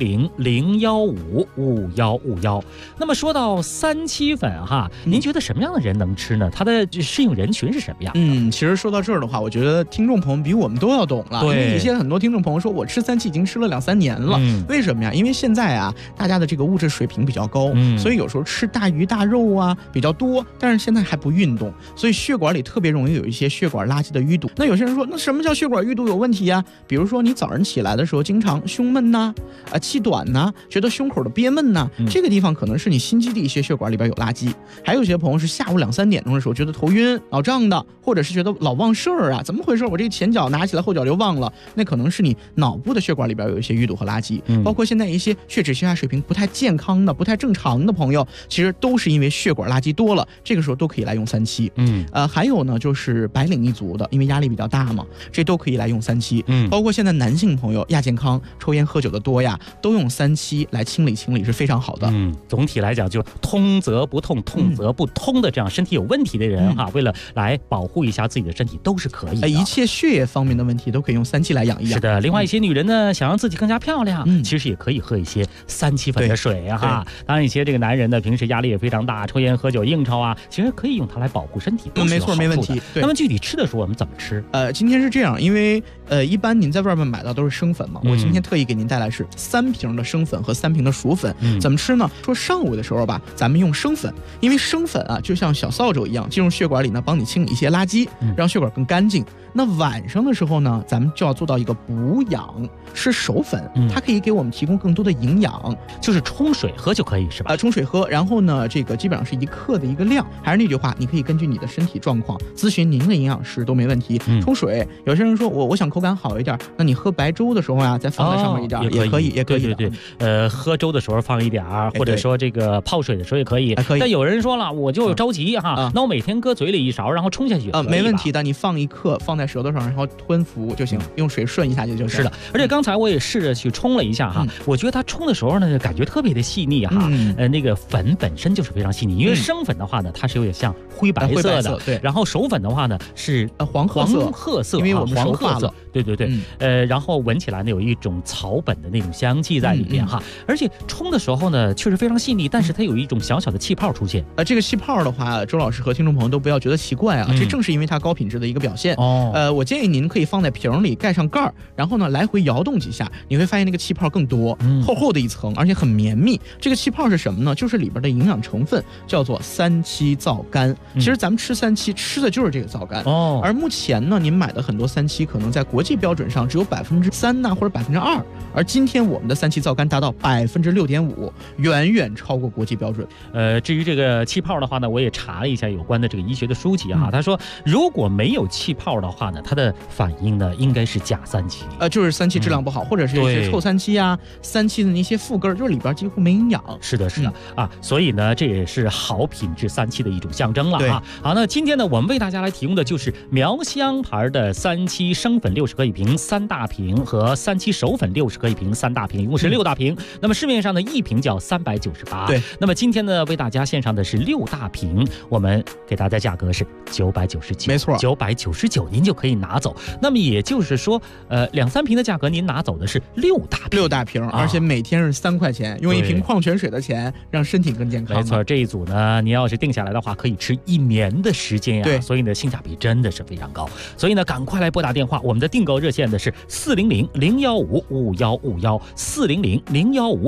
400-015-5151。那么说到3七粉哈，您觉得什么样的人能吃呢？它的适应人群是什么样？ 其实说到这儿的话，我觉得听众朋友比我们都要懂了。 对， 因为一些很多听众朋友说，我吃3七已经吃了2-3年了。为什么呀？因为现在啊，大家的这个物质水平比较高，所以有时候吃大鱼大肉啊比较多，但是现在还不运动，所以血管里特别容易有一些血管垃圾的淤堵。那有些人说，那什么叫血管淤堵有问题呀？比如说你早上起来的时候经常胸闷呐，气短呐，觉得胸口的憋闷呐，这个地方可能是你心肌的一些血管里边有垃圾。还有一些朋友是下午2-3点钟的时候觉得头晕脑胀的，或者是觉得老忘事儿啊，怎么回事？我这前脚拿起来后脚就忘了，那可能是你脑部的血管里边有一些淤堵和垃圾。包括现在一些血脂血压水平不太健康的不太正常的朋友，其实都是因为血管垃圾多了，这个时候都可以来用3七。还有呢就是白领一族的，因为压力比较大嘛，这都可以来用3七。包括现在男性朋友亚健康抽烟喝酒的多呀，都用3七来清理是非常好的。 总体来讲就通则不痛，痛则不通的这样身体有问题的人哈，为了来保护一下自己的身体都是可以的。 一切血液方面的问题都可以用3七来养一养。 是的，另外一些女人呢，想让自己更加漂亮，其实也可以喝一些3七粉的水哈。当然一些这个男人呢，平时压力也非常大，抽烟喝酒应酬啊，其实可以用它来保护身体， 没错，没问题。 那么具体吃的时候我们怎么吃？ 今天是这样，因为一般您在外面买到都是生粉嘛，我今天特意给您带来是3瓶的生粉和3瓶的熟粉。怎么吃呢？说上午的时候吧，咱们用生粉，因为生粉啊就像小扫帚一样，进入血管里呢，帮你清理一些垃圾，让血管更干净。那晚上的时候呢，咱们就要做到一个补养，吃熟粉，它可以给我们提供更多的营养， 就是冲水喝就可以是吧？ 冲水喝，然后呢，这个基本上是1克的一个量。还是那句话，你可以根据你的身体状况咨询您的营养师都没问题。冲水，有些人说我想口感好一点，那你喝白粥的时候啊，再放在上面一点，也可以，也可以。 对，喝粥的时候放一点，或者说这个泡水的时候也可以。但有人说了，我就着急哈，那我每天搁嘴里1勺，然后冲下去没问题的。你放1克放在舌头上，然后吞服就行，用水顺一下就行。 是的，而且刚才我也试着去冲了一下哈，我觉得它冲的时候呢，感觉特别的细腻哈。那个粉本身就是非常细腻，因为生粉的话呢，它是有点像灰白色的， 对。 然后熟粉的话呢是黄褐色， 因为我们熟化了。 对，然后闻起来呢有一种草本的那种香气在里面哈，而且冲的时候呢确实非常细腻，但是它有一种小小的气泡出现。 这个气泡的话，周老师和听众朋友都不要觉得奇怪啊，这正是因为它高品质的一个表现。我建议您可以放在瓶里，盖上盖儿，然后呢来回摇动几下，你会发现那个气泡更多，厚厚的一层，而且很绵密。这个气泡是什么呢？就是里边的营养成分叫做3七皂苷。其实咱们吃3七吃的就是这个皂苷。而目前呢，您买的很多3七可能在国际标准上只有3%呐，或者2%，而今天我们的3七皂苷达到6.5%，远远超过国际标准。 至于这个气泡的话呢，我也查了一下有关的这个医学的书籍哈，他说如果没有气泡的话呢，它的反应呢应该是假3七， 就是3七质量不好，或者是一些臭3七啊，3七的那些副根，就是里边几乎没营养。 是的啊，所以呢这也是好品质3七的一种象征了啊。好，那今天呢我们为大家来提供的就是苗香牌的3七生粉60克1瓶3大瓶和3七熟粉60克1瓶3大瓶，一共是6大瓶。那么市面上的1瓶叫398。 对， 那么今天呢为大家献上的是6大瓶，我们给大家价格是999， 没错 ，999您就可以拿走。那么也就是说，2-3瓶的价格您拿走的是6大瓶， 而且每天是3块钱，用1瓶矿泉水的钱让身体更健康。 没错，这一组呢，您要是定下来的话，可以吃1年的时间呀。 对， 所以呢，性价比真的是非常高。所以呢，赶快来拨打电话，我们的订购热线的是400-015-5151，400-015-5151。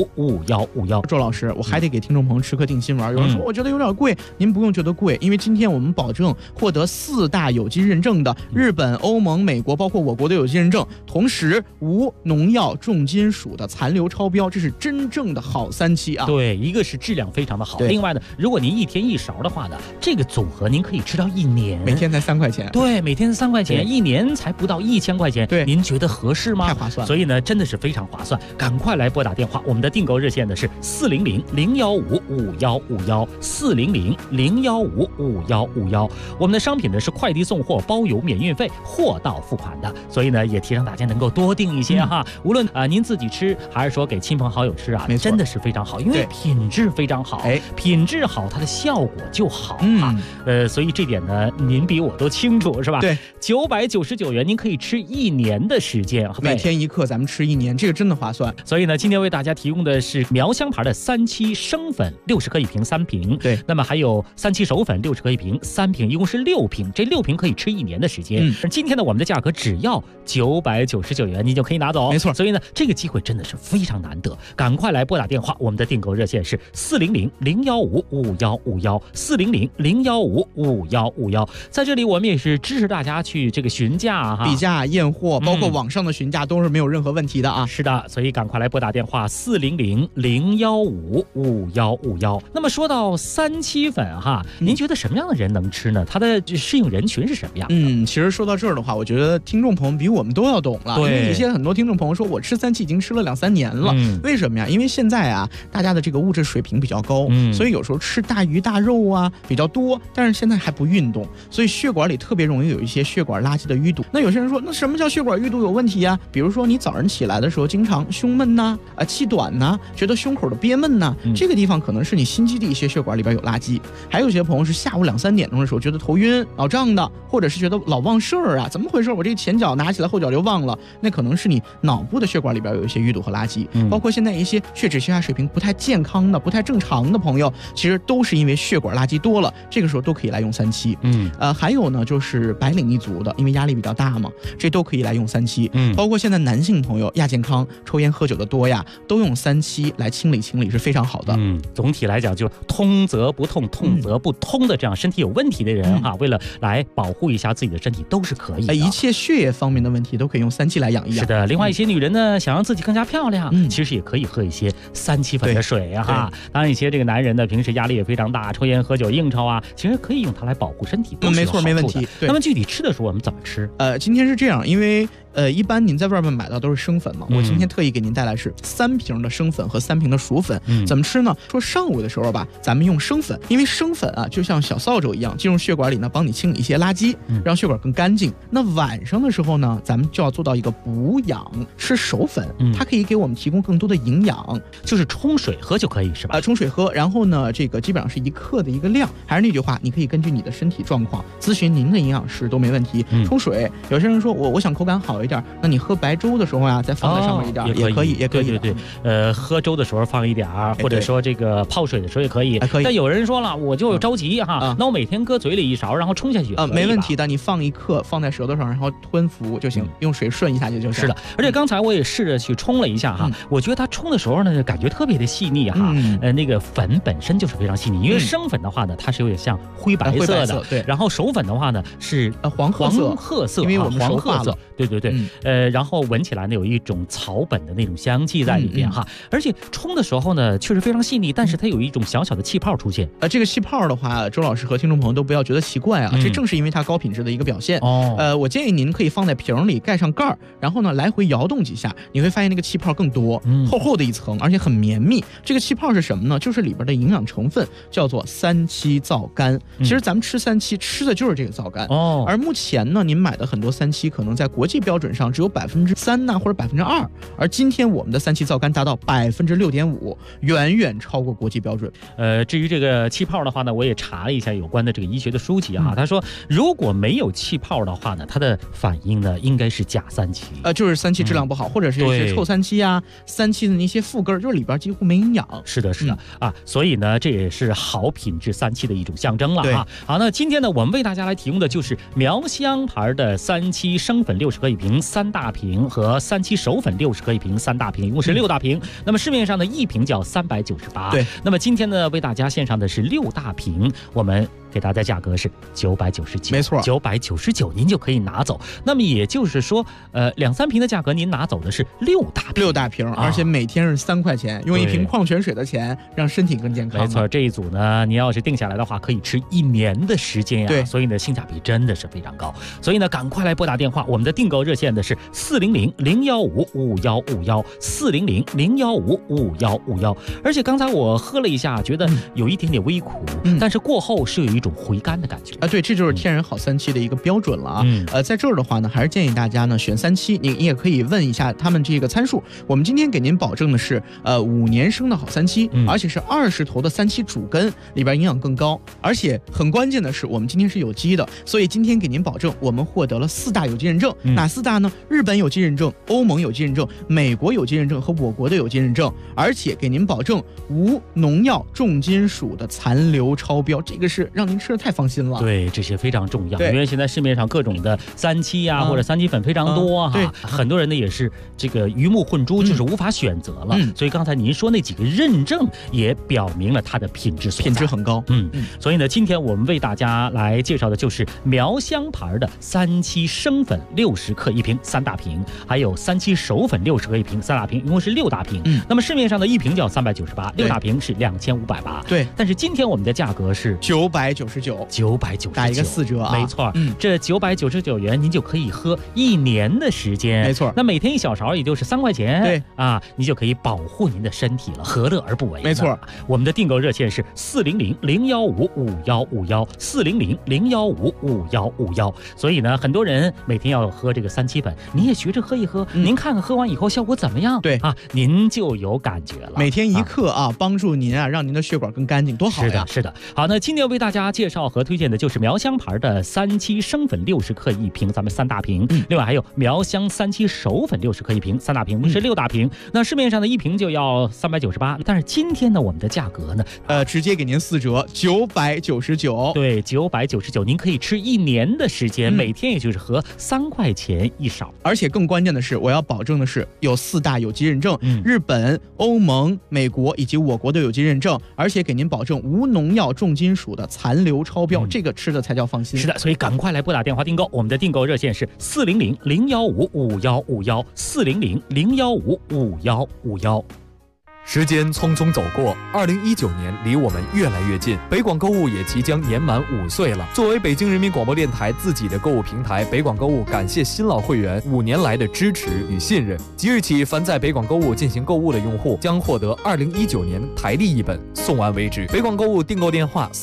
5151。 周老师，我还得给听众朋友吃颗定心丸。有人说我觉得有点贵，您不用觉得贵，因为今天我们保证获得4大有机认证的日本、欧盟、美国，包括我国的有机认证，同时无农药、重金属的残留超标，这是真正的好3期啊！ 对，一个是质量非常的好，另外呢，如果您1天1勺的话呢，这个组合您可以吃到1年， 每天才3块钱。 对，每天3块钱，1年才不到1000块钱。 对， 您觉得合适吗？ 太划算了。 所以呢，真的是非常划算，赶快来拨打电话，我们的订购热线呢是400-015-5151，400-015-5151。我们的商品呢是快递送货，包邮免运费，货到付款的，所以呢也提倡大家能够多订一些哈，无论您自己吃还是说给亲朋好友吃啊，真的是非常好，因为品质非常好，品质好，它的效果就好啊。所以这点呢，您比我都清楚是吧？ 对 ，999元您可以吃1年的时间， 每天1克，咱们吃1年，这个真的划算。 所以呢，今天为大家提供的是苗香牌的3期生粉60克1瓶3瓶， 对， 那么还有3期熟粉60克1瓶3瓶，一共是6瓶，这6瓶可以吃1年的时间。今天呢，我们的价格只要999元，你就可以拿走， 没错。 所以呢，这个机会真的是非常难得，赶快来拨打电话，我们的订购热线是400-015-5151，400-015-5151。在这里，我们也是支持大家去这个询价比价验货，包括网上的询价都是没有任何问题的啊。 是的，所以赶快来拨打电话400-015-5151。那么说到3期粉哈，您觉得什么样的人能吃呢？它的适应人群是什么样的？ 其实说到这儿的话，我觉得听众朋友比我们都要懂了。 对， 因为有些很多听众朋友说我吃3期已经吃了2-3年了，为什么呀？因为现在啊，大家的这个物质水平比较高，所以有时候吃大鱼大肉啊比较多，但是现在还不运动，所以血管里特别容易有一些血管垃圾的淤堵。那有些人说，那什么叫血管淤堵有问题呀？比如说你早上起来的时候经常胸闷呐，气短呐，觉得胸口的憋闷呐，这个地方可能是你心肌的一些血管里边有垃圾。还有些朋友是下午2-3点钟的时候觉得头晕脑胀的，或者是觉得老忘事儿啊，怎么回事？我这前脚拿起来后脚就忘了，那可能是你脑部的血管里边有一些淤堵和垃圾。包括现在一些血脂血压水平不太健康的、不太正常的朋友，其实都是因为血管垃圾多了，这个时候都可以来用3期。还有呢，就是白领一族的，因为压力比较大嘛，这都可以来用3期。包括现在男性朋友亚健康、抽烟喝酒的多呀，都用3期来清理清理是非常好的。 总体来讲，就通则不痛，痛则不通的这样身体有问题的人哈，为了来保护一下自己的身体，都是可以的。 一切血液方面的问题都可以用3期来养一养。 是的，另外一些女人呢，想让自己更加漂亮，其实也可以喝一些3期粉的水啊哈。当然，一些这个男人呢，平时压力也非常大，抽烟喝酒应酬啊，其实可以用它来保护身体， 没错，没问题。 那么具体吃的时候我们怎么吃？ 今天是这样，因为一般您在外面买到都是生粉嘛，我今天特意给您带来是3瓶的生粉和3瓶的熟粉。怎么吃呢？说上午的时候吧，咱们用生粉，因为生粉啊就像小扫帚一样，进入血管里呢，帮你清理一些垃圾，让血管更干净。那晚上的时候呢，咱们就要做到一个补养，吃熟粉，它可以给我们提供更多的营养， 就是冲水喝就可以是吧？ 冲水喝，然后呢，这个基本上是1克的一个量。还是那句话，你可以根据你的身体状况咨询您的营养师都没问题。冲水，有些人说我想口感好一点，那你喝白粥的时候呀，再放在上面一点，也可以。 对，喝粥的时候放一点，或者说这个泡水的时候也可以。但有人说了，我就着急哈，那我每天搁嘴里1勺，然后冲下去没问题的。你放1克放在舌头上，然后吞服就行，用水顺一下就行。 是的，而且刚才我也试着去冲了一下哈，我觉得它冲的时候呢，感觉特别的细腻哈。那个粉本身就是非常细腻，因为生粉的话呢，它是有点像灰白色的， 对。 然后熟粉的话呢是黄褐色， 因为我们黄褐色，对。然后闻起来呢有一种草本的那种香气在里边哈，而且冲的时候呢确实非常细腻，但是它有一种小小的气泡出现。 这个气泡的话，周老师和听众朋友都不要觉得奇怪啊，这正是因为它高品质的一个表现。我建议您可以放在瓶里，盖上盖儿，然后呢来回摇动几下，你会发现那个气泡更多，厚厚的一层，而且很绵密。这个气泡是什么呢？就是里边的营养成分叫做3期皂苷。其实咱们吃3期吃的就是这个皂苷。而目前呢，您买的很多3期可能在国际标准上只有3%呐，或者2%，而今天我们的3期皂苷达到6.5%，远远超过国际标准。 至于这个气泡的话呢，我也查了一下有关的这个医学的书籍哈，他说如果没有气泡的话呢，它的反应呢应该是假3期， 就是3期质量不好，或者是一些臭3期啊，3期的那些副根就是里边几乎没营养。 是的所以呢这也是好品质3期的一种象征了哈。好，那今天呢我们为大家来提供的就是苗香牌的3期生粉60克1瓶瓶3大瓶和3七手粉60克1瓶3大瓶，一共是6大瓶。那么市面上的1瓶叫398。 对， 那么今天呢，为大家献上的是6大瓶，我们给大家价格是999， 没错 ，999您就可以拿走。那么也就是说，2-3瓶的价格您拿走的是6大瓶， 而且每天是3块钱，用1瓶矿泉水的钱让身体更健康。 没错，这一组呢，你要是定下来的话，可以吃1年的时间呀。 对， 所以呢，性价比真的是非常高。所以呢，赶快来拨打电话，我们的订购热线的是400-015-5151，400-015-5151。而且刚才我喝了一下，觉得有一点点微苦，但是过后是有一种回甘的感觉啊。对，这就是天然好3七的一个标准了啊。在这儿的话呢，还是建议大家呢选3七，你也可以问一下他们这个参数。我们今天给您保证的是5年生的好3七，而且是20头的3七主根，里边营养更高，而且很关键的是我们今天是有机的，所以今天给您保证我们获得了4大有机认证。哪4大呢？日本有机认证、欧盟有机认证、美国有机认证和我国的有机认证，而且给您保证无农药、重金属的残留超标，这个是让您吃的太放心了。 对，这些非常重要，因为现在市面上各种的3七啊，或者3七粉非常多哈，很多人呢也是这个鱼目混珠，就是无法选择了。所以刚才您说那几个认证也表明了它的品质很高。 所以呢，今天我们为大家来介绍的就是苗香牌的3七生粉60克1瓶3大瓶，还有3七手粉60克1瓶3大瓶，一共是6大瓶。那么市面上的1瓶叫398，6大瓶是2580。 对， 但是今天我们的价格是 999，打一个4折啊。 没错，这999元您就可以喝1年的时间。 没错， 那每天1小勺也就是3块钱。 对啊，你就可以保护您的身体了，何乐而不为？ 没错， 我们的订购热线是400-015-5151，400-015-5151。所以呢，很多人每天要喝这个3七粉，你也学着喝一喝，您看看喝完以后效果怎么样？ 对啊，您就有感觉了。 每天1克啊，帮助您啊，让您的血管更干净，多好呀！ 是的。好，那今天为大家介绍和推荐的就是苗香牌的3七生粉60克1瓶，咱们3大瓶。另外还有苗香3七手粉60克1瓶3大瓶，是6大瓶。那市面上的1瓶就要398，但是今天呢，我们的价格呢， 直接给您4折，999。 对，999，您可以吃1年的时间，每天也就是喝3块钱1勺。 而且更关键的是，我要保证的是有4大有机认证，日本、欧盟、美国以及我国的有机认证，而且给您保证无农药、重金属的残留超标，这个吃的才叫放心。 是的，所以赶快来拨打电话订购，我们的订购热线是400-015-5151，400-015-5151。 时间匆匆走过，2019年离我们越来越近，北广购物也即将年满5岁了。作为北京人民广播电台自己的购物平台，北广购物感谢新老会员5年来的支持与信任。即日起，凡在北广购物进行购物的用户将获得2019年台历1本，送完为止。北广购物订购电话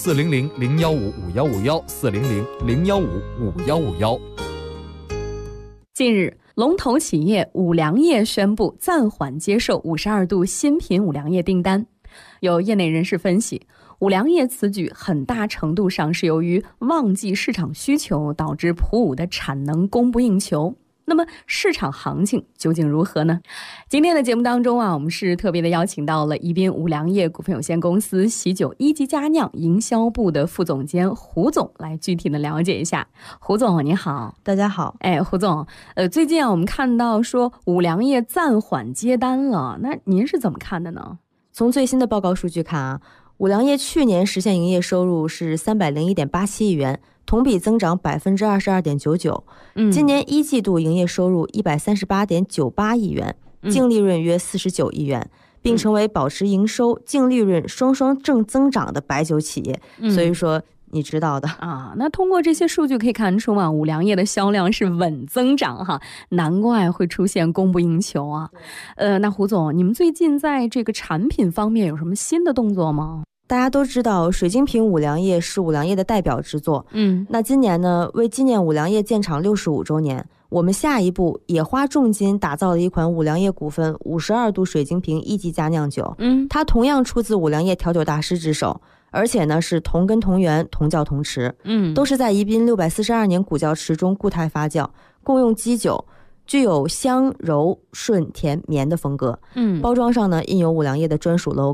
400-015-5151，400-015-5151。 近日，龙头企业五粮液宣布暂缓接受52度新品五粮液订单。有业内人士分析，五粮液此举很大程度上是由于旺季市场需求导致普五的产能供不应求。那么市场行情究竟如何呢？今天的节目当中我们是特别的邀请到了宜宾五粮液股份有限公司喜酒1级佳酿营销部的副总监胡总来具体的了解一下。胡总你好。 大家好。 胡总，最近我们看到说五粮液暂缓接单了，那您是怎么看的呢？ 从最新的报告数据看五粮液去年实现营业收入是301.87亿元，同比增长22.99%。今年1季度营业收入138.98亿元，净利润约49亿元，并成为保持营收、净利润双双正增长的白酒企业。所以说你知道的那通过这些数据可以看出五粮液的销量是稳增长哈，难怪会出现供不应求啊。那胡总，你们最近在这个产品方面有什么新的动作吗？ 大家都知道水晶瓶五粮液是五粮液的代表之作。那今年呢，为纪念五粮液建厂65周年，我们下一步也花重金打造了一款五粮液股份52度水晶瓶1级佳酿酒。它同样出自五粮液调酒大师之手，而且呢是同根同源同窖同池，都是在宜宾642年古窖池中固态发酵，共用基酒，具有香柔顺甜绵的风格。包装上呢印有五粮液的专属 logo，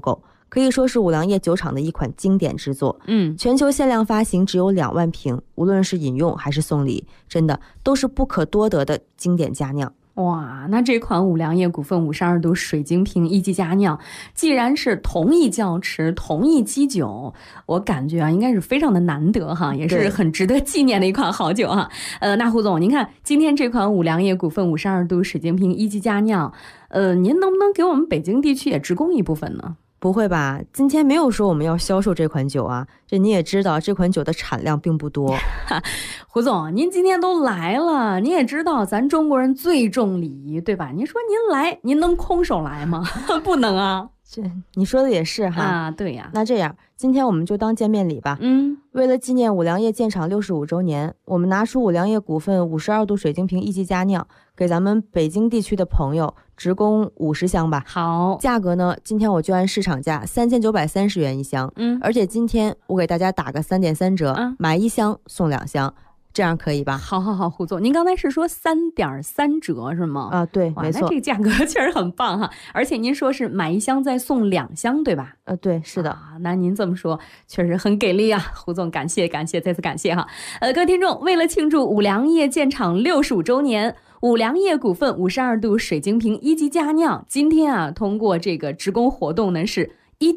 可以说是五粮液酒厂的一款经典之作。全球限量发行只有2万瓶，无论是饮用还是送礼，真的都是不可多得的经典佳酿。 哇，那这款五粮液股份52度水晶瓶一级佳酿，既然是同一窖池、同一基酒，我感觉啊，应该是非常的难得哈，也是很值得纪念的一款好酒哈。那胡总，您看今天这款五粮液股份52度水晶瓶一级佳酿，您能不能给我们北京地区也直供一部分呢？ 不会吧，今天没有说我们要销售这款酒啊，这你也知道这款酒的产量并不多。 胡总，您今天都来了，你也知道咱中国人最重礼仪，对吧？您说您来，您能空手来吗？不能啊。 这你说的也是哈。 啊，对呀。 那这样今天我们就当见面礼吧。为了纪念五粮液建厂65周年，我们拿出五粮液股份52度水晶瓶一级佳酿，给咱们北京地区的朋友直供50箱吧。 好， 价格呢，今天我就按市场价3930元一箱。而且今天我给大家打个3.3折，买1箱送2箱。这样可以吧？ 好，胡总，您刚才是说3.3折是吗？ 啊，对，没错。 那这个价格确实很棒哈，而且您说是买1箱再送2箱，对吧？ 对，是的。 那您这么说确实很给力啊，胡总，感谢，再次感谢哈。各位听众，为了庆祝五粮液建厂65周年，五粮液股份52度水晶瓶一级佳酿，今天啊，通过这个直供活动呢是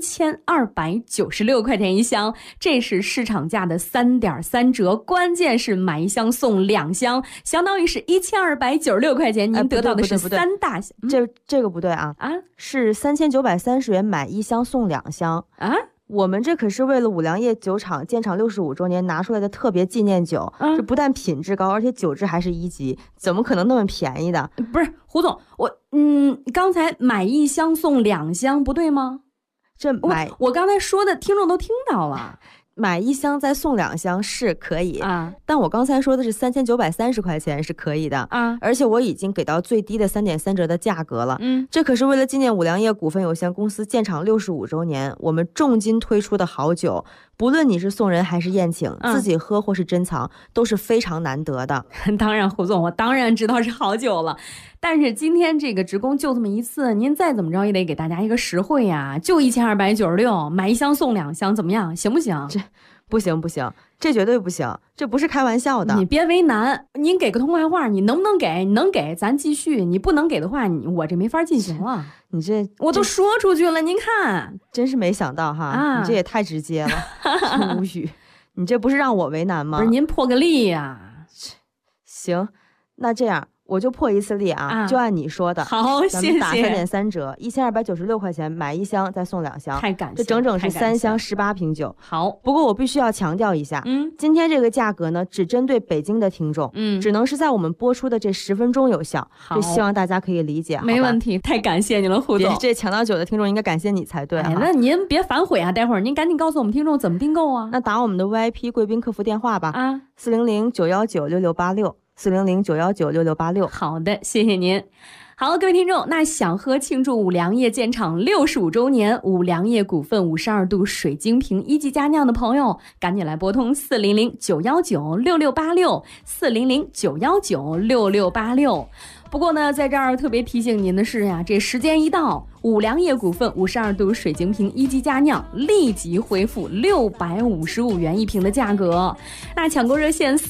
1296块钱一箱，这是市场价的3.3折，关键是买1箱送2箱，相当于是1296块钱，您得到的是3大箱。 这个不对啊，是3930元买1箱送2箱啊。我们这可是为了五粮液酒厂建厂65周年拿出来的特别纪念酒，这不但品质高，而且酒质还是1级，怎么可能那么便宜的？ 不是，胡总，刚才买1箱送2箱不对吗？我刚才说的听众都听到了， 买1箱再送2箱是可以啊，但我刚才说的是3930块钱是可以的啊，而且我已经给到最低的3.3折的价格了。这可是为了纪念五粮液股份有限公司建厂65周年，我们重金推出的好酒，不论你是送人还是宴请，自己喝或是珍藏，都是非常难得的。 当然，胡总，我当然知道是好酒了。但是今天这个直供就这么一次，您再怎么着也得给大家一个实惠呀，就1296，买1箱送2箱，怎么样？行不行？ 这不行，这绝对不行，这不是开玩笑的。 你别为难，您给个痛快话，你能不能给？你能给咱继续，你不能给的话，我这没法进行了。 你这我都说出去了，您看， 真是没想到哈，你这也太直接了，无语。你这不是让我为难吗？ 不是，您破个例呀。 行，那这样。我就破一次例啊，就按你说的。 好，谢谢。 打3.3折，1296块钱买1箱再送2箱， 太感谢， 这整整是3箱18瓶酒。 好， 不过我必须要强调一下，今天这个价格呢，只针对北京的听众，只能是在我们播出的这10分钟有效。这希望大家可以理解。 没问题，太感谢你了，胡总。 这抢到酒的听众应该感谢你才对。 那您别反悔啊，待会儿您赶紧告诉我们听众怎么订购啊。 那打我们的 VIP 贵宾客服电话吧，啊，400-919-6686。400-919-6686。 好的，谢谢您。好，各位听众，那想喝庆祝五粮液建厂65周年五粮液股份52度水晶瓶一级佳酿的朋友，赶紧来拨通400-919-6686 400-919-6686。不过呢，在这儿特别提醒您的是呀，这时间一到，五粮液股份52度水晶瓶一级佳酿立即恢复655元一瓶的价格。那抢购热线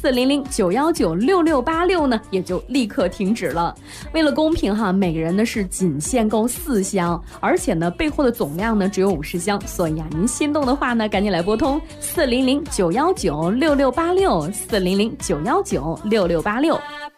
400-919-6686呢，也就立刻停止了。为了公平哈，每个人呢是仅限购4箱，而且呢备货的总量呢只有50箱，所以啊，您心动的话呢，赶紧来拨通400-919-6686 400-919-6686。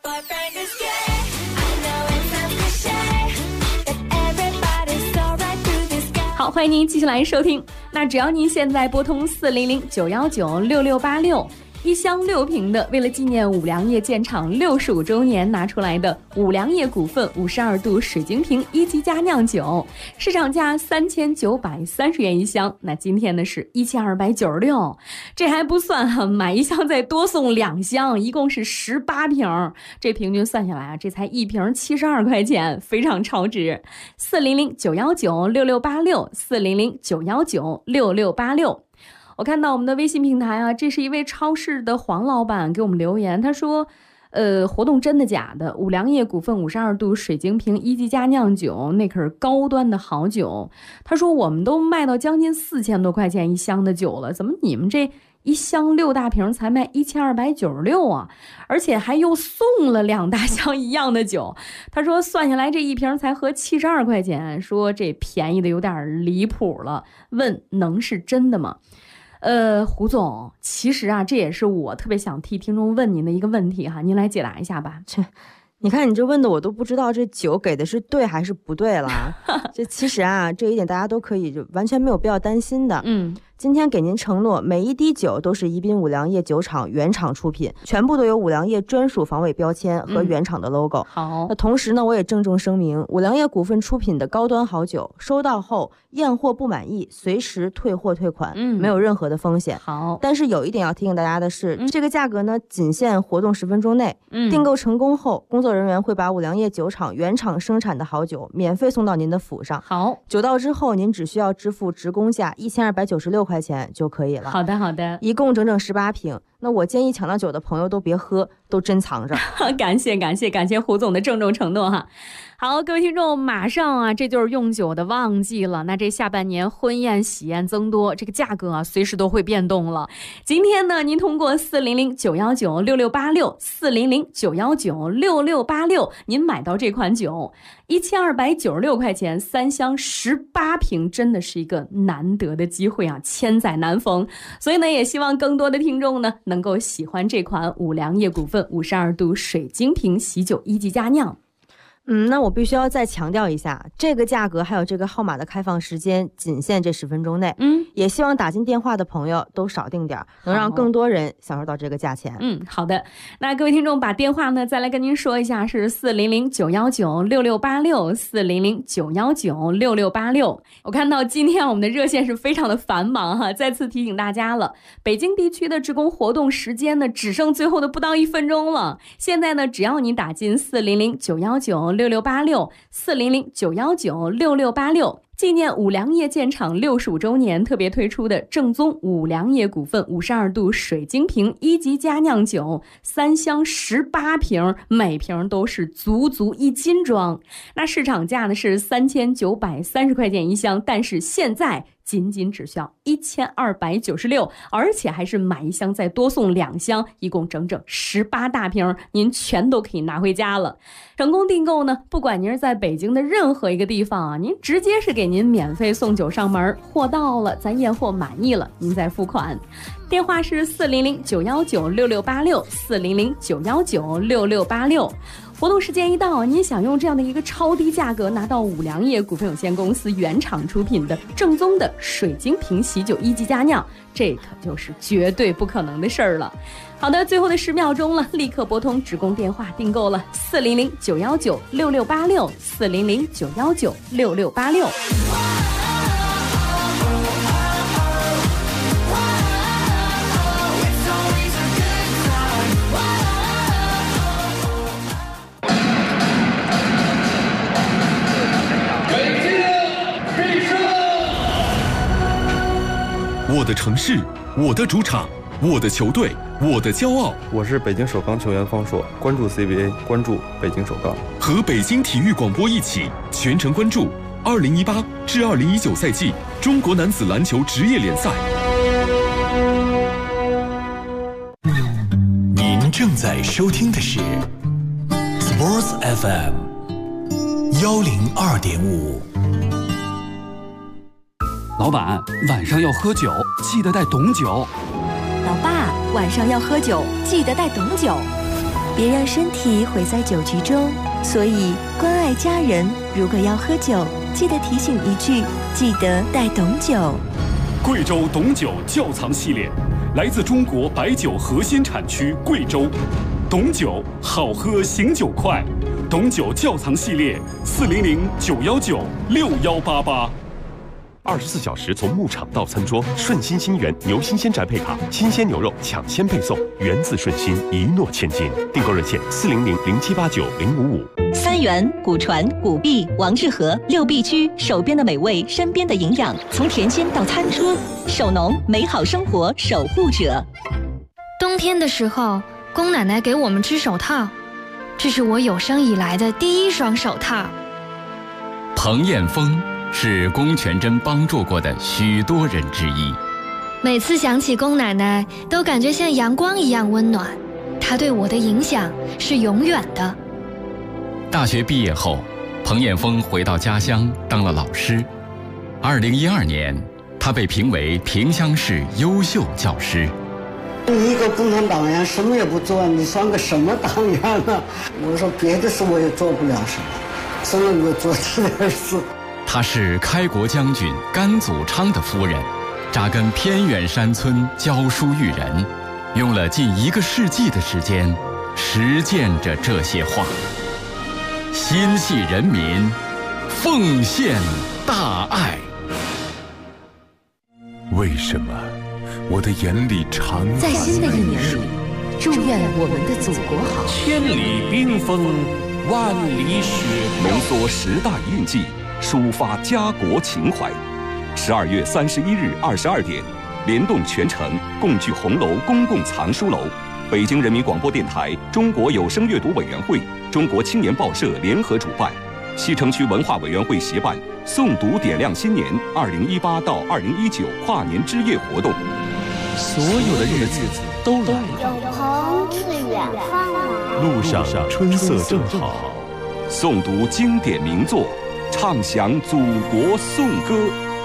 好，欢迎您继续来收听。那只要您现在拨通400-919-6686。1箱6瓶的，为了纪念五粮液建厂65周年拿出来的五粮液股份52度水晶瓶一级佳酿酒，市场价3930元一箱，那今天呢是1296，这还不算哈，买1箱再多送2箱，一共是18瓶，这平均算下来啊，这才1瓶72块钱，非常超值。400-919-6686 400-919-6686。我看到我们的微信平台啊，这是一位超市的黄老板给我们留言，他说活动真的假的？五粮液股份52度水晶瓶1级佳酿酒，那可是高端的好酒。他说我们都卖到将近4000多块钱一箱的酒了，怎么你们这一箱6大瓶才卖1296啊？而且还又送了2大箱一样的酒。他说算下来这一瓶才合72块钱，说这便宜的有点离谱了，问能是真的吗？胡总，其实啊，这也是我特别想替听众问您的一个问题哈，您来解答一下吧。 你看你这问的我都不知道这酒给的是对还是不对了。这其实啊，这一点大家都可以就完全没有必要担心的。今天给您承诺，每一滴酒都是宜宾五粮液酒厂原厂出品，全部都有五粮液专属防伪标签和原厂的 logo。 好， 那同时呢，我也郑重声明，五粮液股份出品的高端好酒，收到后验货不满意，随时退货退款，没有任何的风险。 好， 但是有一点要提醒大家的是，这个价格呢，仅限活动10分钟内。订购成功后，工作人员会把五粮液酒厂原厂生产的好酒免费送到您的府上。 好， 酒到之后，您只需要支付职工价1296块钱就可以了。 好的，好的， 一共整整18瓶。那我建议抢到酒的朋友都别喝，都珍藏着。 感谢胡总的郑重承诺哈。好，各位听众，马上啊，这就是用酒的旺季了。那这下半年婚宴喜宴增多，这个价格啊，随时都会变动了。今天呢，您通过400-919-6686，400-919-6686，您买到这款酒，1296块钱，3箱18瓶，真的是一个难得的机会啊，千载难逢。所以呢，也希望更多的听众呢，能够喜欢这款五粮液股份52度水晶瓶喜酒1级佳酿。 那我必须要再强调一下，这个价格还有这个号码的开放时间仅限这10分钟内。也希望打进电话的朋友都少订点，能让更多人享受到这个价钱。 好的。那各位听众把电话呢再来跟您说一下，是400-919-6686，400-919-6686。我看到今天我们的热线是非常的繁忙哈，再次提醒大家了，北京地区的职工活动时间呢只剩最后的不到1分钟了。现在呢，只要你打进400-919-6686，400-919-6686，纪念五粮液建厂65周年特别推出的正宗五粮液股份52度水晶瓶1级佳酿酒，3箱18瓶，每瓶都是足足1斤装。那市场价呢是3930块钱一箱，但是现在仅只需要1296，而且还是买一箱再多送2箱，一共整整18大瓶，您全都可以拿回家了。成功订购呢，不管您是在北京的任何一个地方啊，您直接是给您免费送酒上门，货到了咱验货满意了，您再付款。电话是400-919-6686，400-919-6686。活动时间一到，您想用这样的一个超低价格拿到五粮液股份有限公司原厂出品的正宗的水晶瓶喜酒1级佳酿，这可就是绝对不可能的事儿了。好的，最后的10秒钟了，立刻拨通职工电话订购了400-919-6686，400-919-6686。 我的城市，我的主场，我的球队，我的骄傲。 我是北京首钢球员方硕，关注 CBA， 关注北京首钢。 和北京体育广播一起全程关注2018至2019赛季中国男子篮球职业联赛。 您正在收听的是 Sports FM 102.5。 老板，晚上要喝酒，记得带董酒。 老爸，晚上要喝酒，记得带董酒。别让身体毁在酒局中，所以关爱家人，如果要喝酒，记得提醒一句，记得带董酒。 贵州董酒窖藏系列，来自中国白酒核心产区贵州。董酒好喝醒酒快，董酒窖藏系列400-919-6188。 24小时从牧场到餐桌，顺心新源牛新鲜宅配卡，新鲜牛肉抢先配送，源自顺心，一诺千金。订购热线400-0789-055。 三元、古传、古币、王致和6必居，手边的美味，身边的营养，从甜心到餐桌，手农美好生活守护者。 冬天的时候， 宫奶奶给我们织手套，这是我有生以来的第一双手套。 彭艳峰是龚全珍帮助过的许多人之一。 每次想起龚奶奶，都感觉像阳光一样温暖。她对我的影响是永远的。 大学毕业后，彭艳峰回到家乡当了老师。2012年，他被评为萍乡市优秀教师。 你一个共产党员什么也不做，你算个什么党员呢？我说别的事我也做不了什么，只能够做这点事。 她是开国将军甘祖昌的夫人，扎根偏远山村教书育人，用了近1个世纪的时间实践着这些话。心系人民，奉献大爱。 为什么我的眼里常在新的一年里，祝愿我们的祖国好。 千里冰封，万里雪飘。 浓缩时代印记，抒发家国情怀。12月31日22点，联动全城共聚红楼公共藏书楼。北京人民广播电台、中国有声阅读委员会、中国青年报社联合主办，西城区文化委员会协办诵读点亮新年2018到2019跨年之夜活动。 所有的日子都来了， 有朋自远方来， 路上春色正好。 诵读经典名作，唱响祖国颂歌。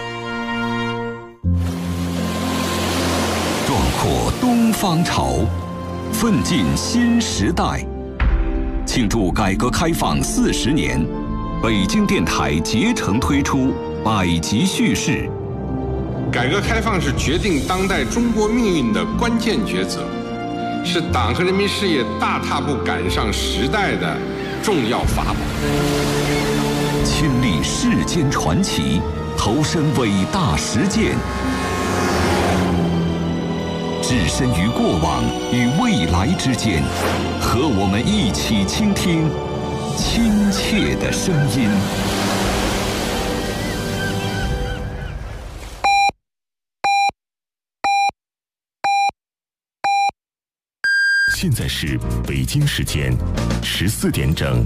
壮阔东方潮，奋进新时代。庆祝改革开放40年，北京电台竭诚推出100集叙事。 改革开放是决定当代中国命运的关键抉择，是党和人民事业大踏步赶上时代的重要法宝。 亲历世间传奇，投身伟大实践，置身于过往与未来之间，和我们一起倾听亲切的声音。 现在是北京时间14点整。